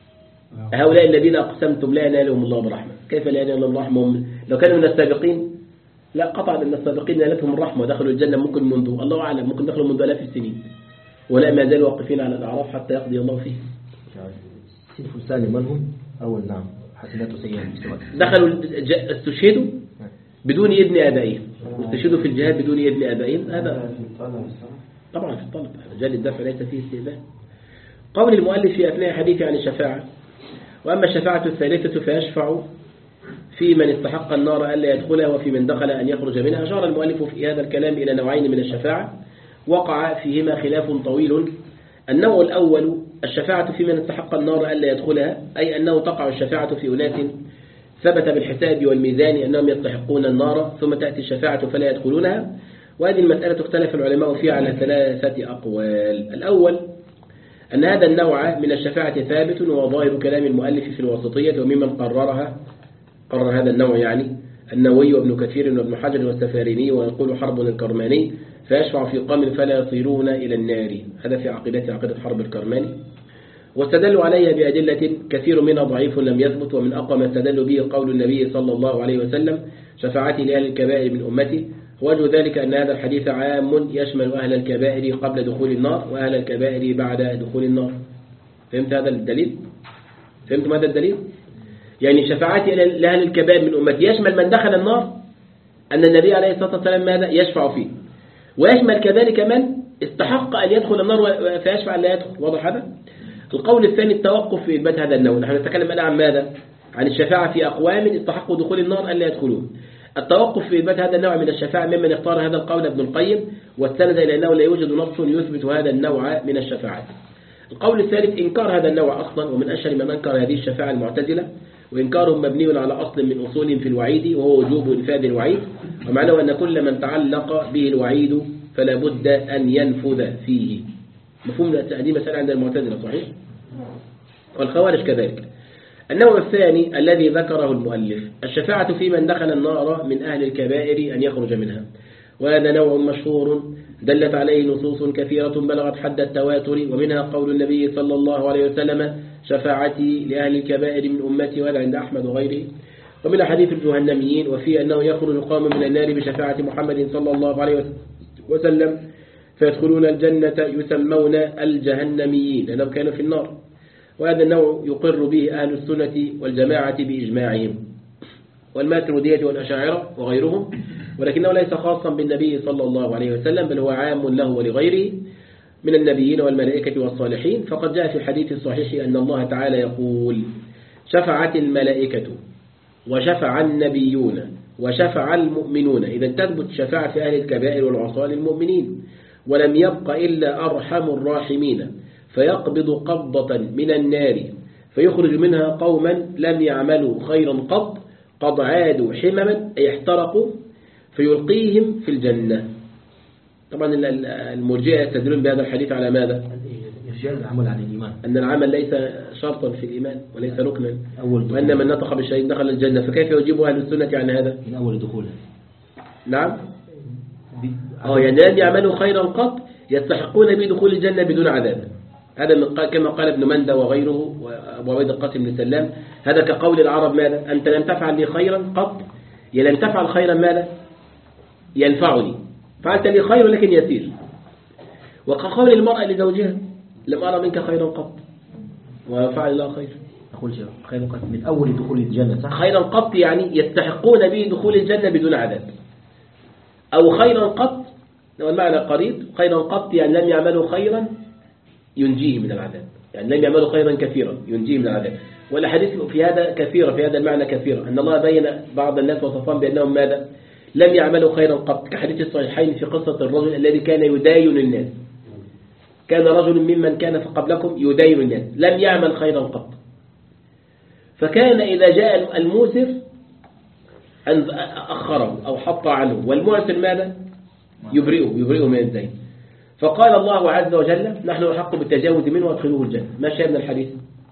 هؤلاء الذين أقسمتم لا ينالهم الله برحمة، كيف لا ينالهم الله برحمة؟ لو كانوا من السابقين لا قطعا أن السابقين نالتهم الرحمة ودخلوا الجنة، ممكن منذ الله أعلم ممكن دخلوا منذ آلاف السنين، ولا ما زالوا واقفين على الأعراف حتى يقضي الله فيه. صنف الثاني من هم؟ أول نعم حسنات وسيئات. دخلوا استشهدوا بدون ابن آبائهم، واستشهدوا في الجهاد بدون ابن آبائهم، هذا طبعا في الطلب، رجال الدفع ليس فيه استئذان. قول المؤلف في أثناء حديثه عن الشفاعة: وأما الشفاعة الثالثة فيشفع في من استحق النار ألا يدخلها وفي من دخل أن يخرج منها. أشار المؤلف في هذا الكلام إلى نوعين من الشفاعة وقع فيهما خلاف طويل. النوع الأول الشفاعة في من استحق النار ألا يدخلها، أي أنه تقع الشفاعة في أناس ثبت بالحساب والميزان أنهم يستحقون النار ثم تأتي الشفاعة فلا يدخلونها، وهذه المسألة اختلف العلماء فيها على ثلاثة أقوال. الأول أن هذا النوع من الشفاعة ثابت، وهو ظاهر كلام المؤلف في الوسطية، وممن قررها قرر هذا النوع يعني النووي وابن كثير وابن حجر والسفاريني، ويقول حرب الكرماني: فيشفع في قوم فلا يصيرون إلى النار. هذا في عقيدة عقيدة حرب الكرماني، واستدلوا عليها بأدلة كثير منها ضعيف لم يثبت، ومن أقوى ما استدلوا به قول النبي صلى الله عليه وسلم: شفاعتي لأهل الكبائر من أمتي. وجه ذلك أن هذا الحديث عام يشمل أهل الكبائر قبل دخول النار وأهل الكبائر بعد دخول النار. فهمت هذا الدليل؟ فهمتم هذا الدليل؟ يعني شفاعتي لأهل الكبائر من أمتي يشمل من دخل النار، أن النبي عليه الصلاة والسلام ماذا؟ يشفع فيه، ويشمل كذلك من استحق أن يدخل النار فيشفع أن لا يدخل. واضح هذا؟ القول الثاني التوقف في إثبات هذا النوع. نحن نتكلم الآن عن ماذا؟ عن الشفاعة في أقوام استحقوا دخول النار ألا يدخلون. التوقف في إثبات هذا النوع من الشفاعة ممن اختار هذا القول ابن القيم، واستند إلى أنه لا يوجد نص يثبت هذا النوع من الشفاعة. القول الثالث إنكار هذا النوع أصلا، ومن أشهر من أنكر هذه الشفاعة المعتزلة، وإنكارهم مبني على أصل من أصولهم في الوعيد، وهو وجوب إنفاذ الوعيد، ومعناه أن كل من تعلق به الوعيد فلا بد أن ينفذ فيه. مفهوم هذه مسألة عند المعتزلة صحيح؟ والخوارج كذلك. النوع الثاني الذي ذكره المؤلف الشفاعة في من دخل النار من أهل الكبائر أن يخرج منها، وهذا نوع مشهور دلت عليه نصوص كثيرة بلغت حد التواتر، ومنها قول النبي صلى الله عليه وسلم: شفاعتي لأهل الكبائر من أمتي، وهذا عند أحمد وغيره. ومن حديث الجهنميين وفي أنه يخرج قوم من النار بشفاعة محمد صلى الله عليه وسلم فيدخلون الجنة يسمون الجهنميين لأنهم كانوا في النار، وهذا النوع يقر به أهل السنة والجماعة بإجماعهم، والماتريدية والأشاعرة وغيرهم، ولكنه ليس خاصا بالنبي صلى الله عليه وسلم، بل هو عام له ولغيره من النبيين والملائكة والصالحين. فقد جاء في الحديث الصحيح أن الله تعالى يقول: شفعت الملائكة وشفع النبيون وشفع المؤمنون. إذا تثبت شفاعة في أهل الكبائر والعصاة للمؤمنين، ولم يبق إلا أرحم الراحمين فيقبض قبضة من النار فيخرج منها قوما لم يعملوا خيرا قط قد عادوا حمما أي احترقوا فيلقيهم في الجنة. طبعا المرجئة يستدلون بهذا الحديث على ماذا؟ العمل عن الإيمان، أن العمل ليس شرطا في الإيمان وليس ركنا، وأن من نطق بالشهيد دخل الجنة. فكيف يجيب أهل السنة عن هذا؟ من أول دخولها. نعم، أو يعني لن يعملوا خيرا قط يستحقون بدخول الجنة بدون عذاب. هذا من كما قال ابن مندى وغيره وأبو عبيد القاسم بن سلام، هذا كقول العرب: ماذا؟ أنت لم تفعل لي خيرا قط، يا لم تفعل خيرا ماذا؟ ينفعني، فعلت لي خير لكن يسير. وكقول المرأة لزوجها: لم أرى منك خيرا قط وفعل الله خير. أقول شيء خيرا قط من أول دخول الجنة صح؟ خيرا قط يعني يستحقون به دخول الجنة بدون عذاب، أو خيرا قط والمعنى قريب، خيرا قط يعني لم يعملوا خيرا ينجيه من العذاب، يعني لم يعملوا خيرا كثيرا ينجيه من العذاب. والأحاديث في هذا كثيرة، في هذا المعنى كثيرة، أن الله بين بعض الناس وصفهم بأنهم ماذا؟ لم يعملوا خيرا قط، كحديث الصحيحين في قصة الرجل الذي كان يداين الناس، كان رجل ممن كان قبلكم يدين الناس لم يعمل خيرا قط، فكان إذا جاء الموسر أخره أو حط عنه، والمعسر ماذا؟ يبرئه يبرئه من الدين. فقال الله عز وجل نحن نحق بالتجاوز منه وادخلوه الجنة. ما شاهدنا الحديث؟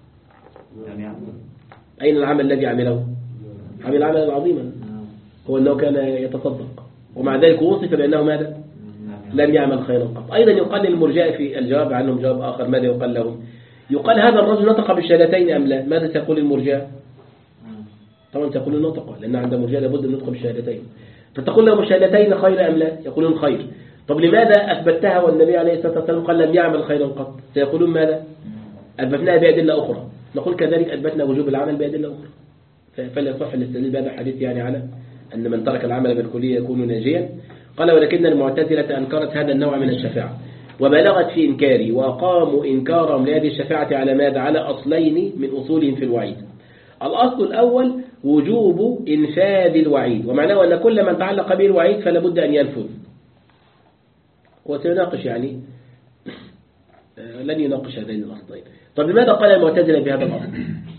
أين العمل الذي عمله؟ عمل عملا عظيما، هو أنه كان يتصدق، ومع ذلك وصف بأنه ماذا؟ لم يعمل خيرا قط. أيضا يقال للمرجاء في الجواب عنهم جواب آخر، ماذا يقال لهم؟ يقال هذا الرجل نطق بالشهادتين أم لا؟ ماذا تقول المرجاء؟ طبعا تقول نطق، لأن عند المرجاء لابد أن نطق بالشهادتين، فتقول لهم الشهادتين خير أم لا؟ يقولون خير. طب لماذا أثبتها والنبي عليه الصلاة والسلام قال لم يعمل خيرا قط؟ سيقولون ماذا؟ أثبتناها بأدلة أخرى. نقول كذلك أثبتنا وجوب العمل بأدلة أخرى، فلا يصح الاستدلال بهذا الحديث يعني على أن من ترك العمل بالكلية يكون ناجيا. قال ولكن المعتزلة أنكرت هذا النوع من الشفاعة وبلغت في إنكاره، وأقاموا إنكارهم لهذه الشفاعة على ماذا؟ على أصلين من أصولهم في الوعيد. الأصل الأول وجوب إنفاذ الوعيد، ومعناه أن كل من تعلق به الوعيد فلا بد أن ينفذ. وسيناقش يعني لن يناقش هذين الأصلين. طب لماذا قال المعتزلة بهذا الأصل؟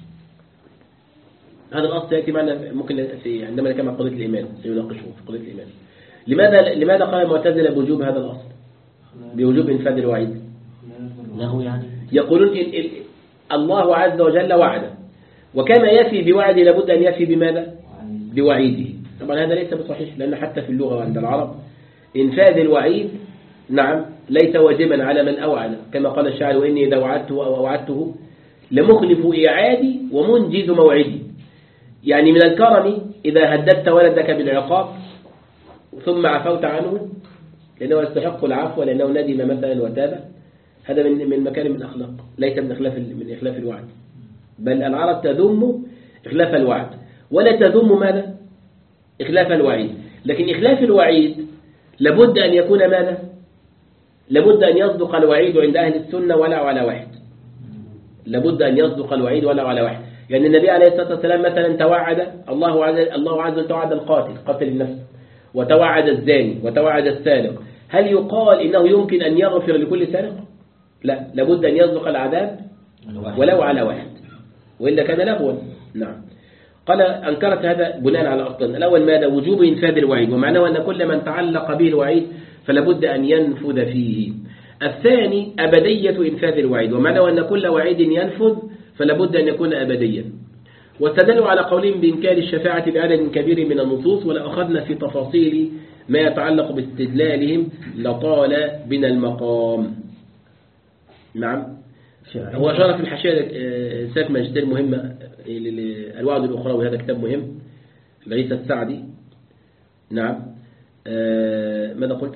هذا الأصل يأتي معنا ممكن في عندما نتكلم عن قضية الإيمان، سيناقشه في قضية الإيمان. لماذا لماذا قال المعتزلة بوجوب هذا الأصل؟ بوجوب إنفاذ الوعيد. له يعني يقولون إن إن الله عز وجل وعد، وكما يفي بوعده لابد أن يفي بماذا؟ بوعيده. طبعا هذا ليس بصحيح، لأن حتى في اللغة عند العرب إنفاذ الوعيد نعم ليس واجبا على من أوعد، كما قال الشاعر وإني إذا وعدته أو أوعدته لمخلف إيعادي ومنجز موعدي. يعني من الكرم إذا هددت ولدك بالعقاب ثم عفوت عنه لأنه يستحق العفو لأنه ندم مثلا وتاب، هذا من من مكارم الأخلاق، ليس من إخلاف من إخلاف الوعد. بل العرب تذم إخلاف الوعد ولا تذم ماذا؟ إخلاف الوعيد. لكن إخلاف الوعيد لابد أن يكون ماذا؟ لابد أن يصدق الوعيد عند أهل السنة ولا على واحد. لابد أن يصدق الوعيد ولا على واحد. يعني النبي عليه الصلاة والسلام مثلا توعد الله عز الله عز وجل توعد القاتل قتل النفس، وتوعد الزاني، وتوعد السارق. هل يقال إنه يمكن أن يغفر لكل سارق؟ لا، لابد أن يصدق العذاب ولو على واحد، وإلا كان لغوا. نعم. قال أنكرت هذا بناء على أصلا الأول ماذا؟ وجوب إنفاذ الوعيد، ومعناه أن كل من تعلق به الوعيد فلابد أن ينفذ فيه. الثاني أبدية إنفاذ الوعيد، ومعناه أن كل وعيد ينفذ فلابد أن يكون أبديا. واستدلوا على قولهم بإنكار الشفاعة بعدد كبير من النصوص، ولا أخذنا في تفاصيل ما يتعلق باستدلالهم لطال بنا المقام. نعم. هو أشار في الحاشية ساك ماجستير مهمة الوعد الأخروي، هذا كتاب مهم لرئيس السعدي. نعم. ماذا قلت؟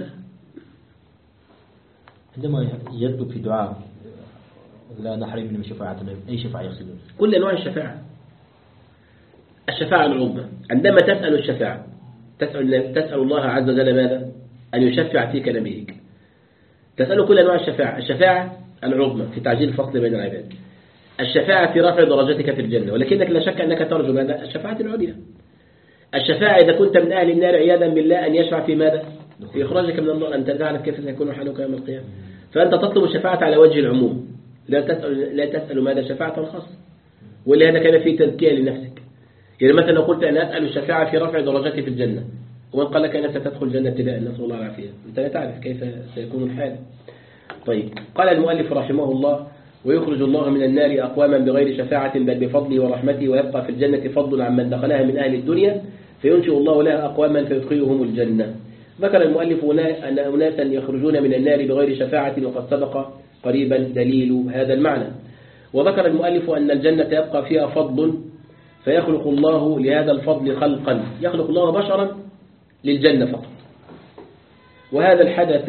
عندما يطلب في دعاء لا نحرم من شفاعتنا، أي شفاعة يقصدون؟ كل أنواع الشفاعة. الشفاعة العظمى عندما تسأل الشفاعة تسأل, تسأل الله عز وجل ماذا؟ أن يشفع فيك نبيك. تسأل كل أنواع الشفاعة. الشفاعة العظمى في تعجيل الفصل بين العباد، الشفاعة في رفع درجتك في الجنة، ولكنك لا شك أنك ترجو ماذا؟ الشفاعة العليا. الشفاعة إذا كنت من أهل النار عياذا بالله أن يشفع في ماذا؟ في إخراجك من النار. أنت تعرف كيف سيكون حالك يوم القيامة، فأنت تطلب الشفاعة على وجه العموم، لا تسأل لا تسأل ماذا؟ شفاعة خاصة، ولهذا كان في تزكية لنفسك. يعني مثلا لو قلت أنا أسأل الشفاعة في رفع درجتي في الجنة، ومن قال لك أنك ستدخل الجنة ابتداء، نسأل الله العافية، أنت لا تعرف كيف سيكون الحال. طيب، قال المؤلف رحمه الله: ويخرج الله من النار أقواما بغير شفاعة بل بفضله ورحمته، ويبقى في الجنة فضل عمن دخلها من أهل الدنيا، فينشئ الله لها أقواما فيدخلهم الجنة. ذكر المؤلف أن أناسا يخرجون من النار بغير شفاعة، وقد سبق قريبا دليل هذا المعنى. وذكر المؤلف أن الجنة يبقى فيها فضل، فيخلق الله لهذا الفضل خلقا، يخلق الله بشرا للجنة فقط. وهذا الحدث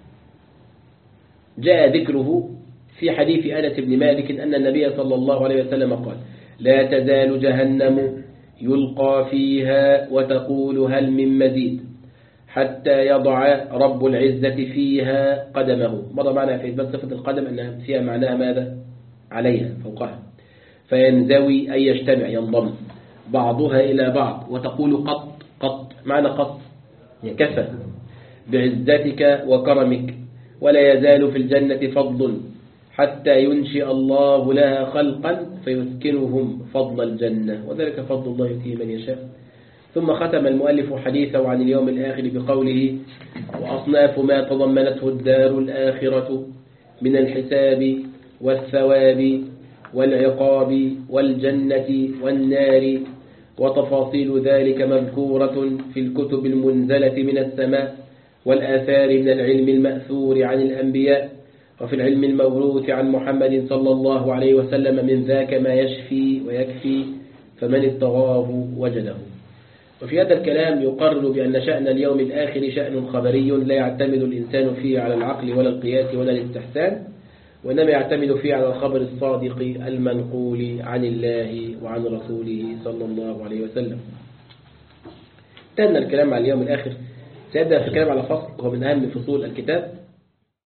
جاء ذكره في حديث أنس بن مالك أن النبي صلى الله عليه وسلم قال: لا تزال جهنم يلقى فيها وتقول هل من مزيد حتى يضع رب العزة فيها قدمه. مر معنا في إثبات صفة القدم أنها فيها معناها ماذا؟ عليها، فوقها. فينزوي أي يجتمع، ينضم بعضها إلى بعض، وتقول قط قط، معنى قط كفى بعزتك وكرمك ولا يزال في الجنة فضل حتى ينشئ الله لها خلقا فيسكنهم فضل الجنة وذلك فضل الله يؤتيه من يشاء. ثم ختم المؤلف حديثه عن اليوم الآخر بقوله وأصناف ما تضمنته الدار الآخرة من الحساب والثواب والعقاب والجنة والنار وتفاصيل ذلك مذكورة في الكتب المنزلة من السماء والآثار من العلم المأثور عن الأنبياء وفي العلم الموروث عن محمد صلى الله عليه وسلم من ذاك ما يشفي ويكفي فمن ابتغاه وجده. وفي هذا الكلام يقرر بأن شأن اليوم الآخر شأن خبري لا يعتمد الإنسان فيه على العقل ولا القياس ولا الاستحسان، وإنما يعتمد فيه على الخبر الصادق المنقول عن الله وعن رسوله صلى الله عليه وسلم. انتهى الكلام على اليوم الآخر. سيبدأ في الكلام على فصل هو من أهم فصول الكتاب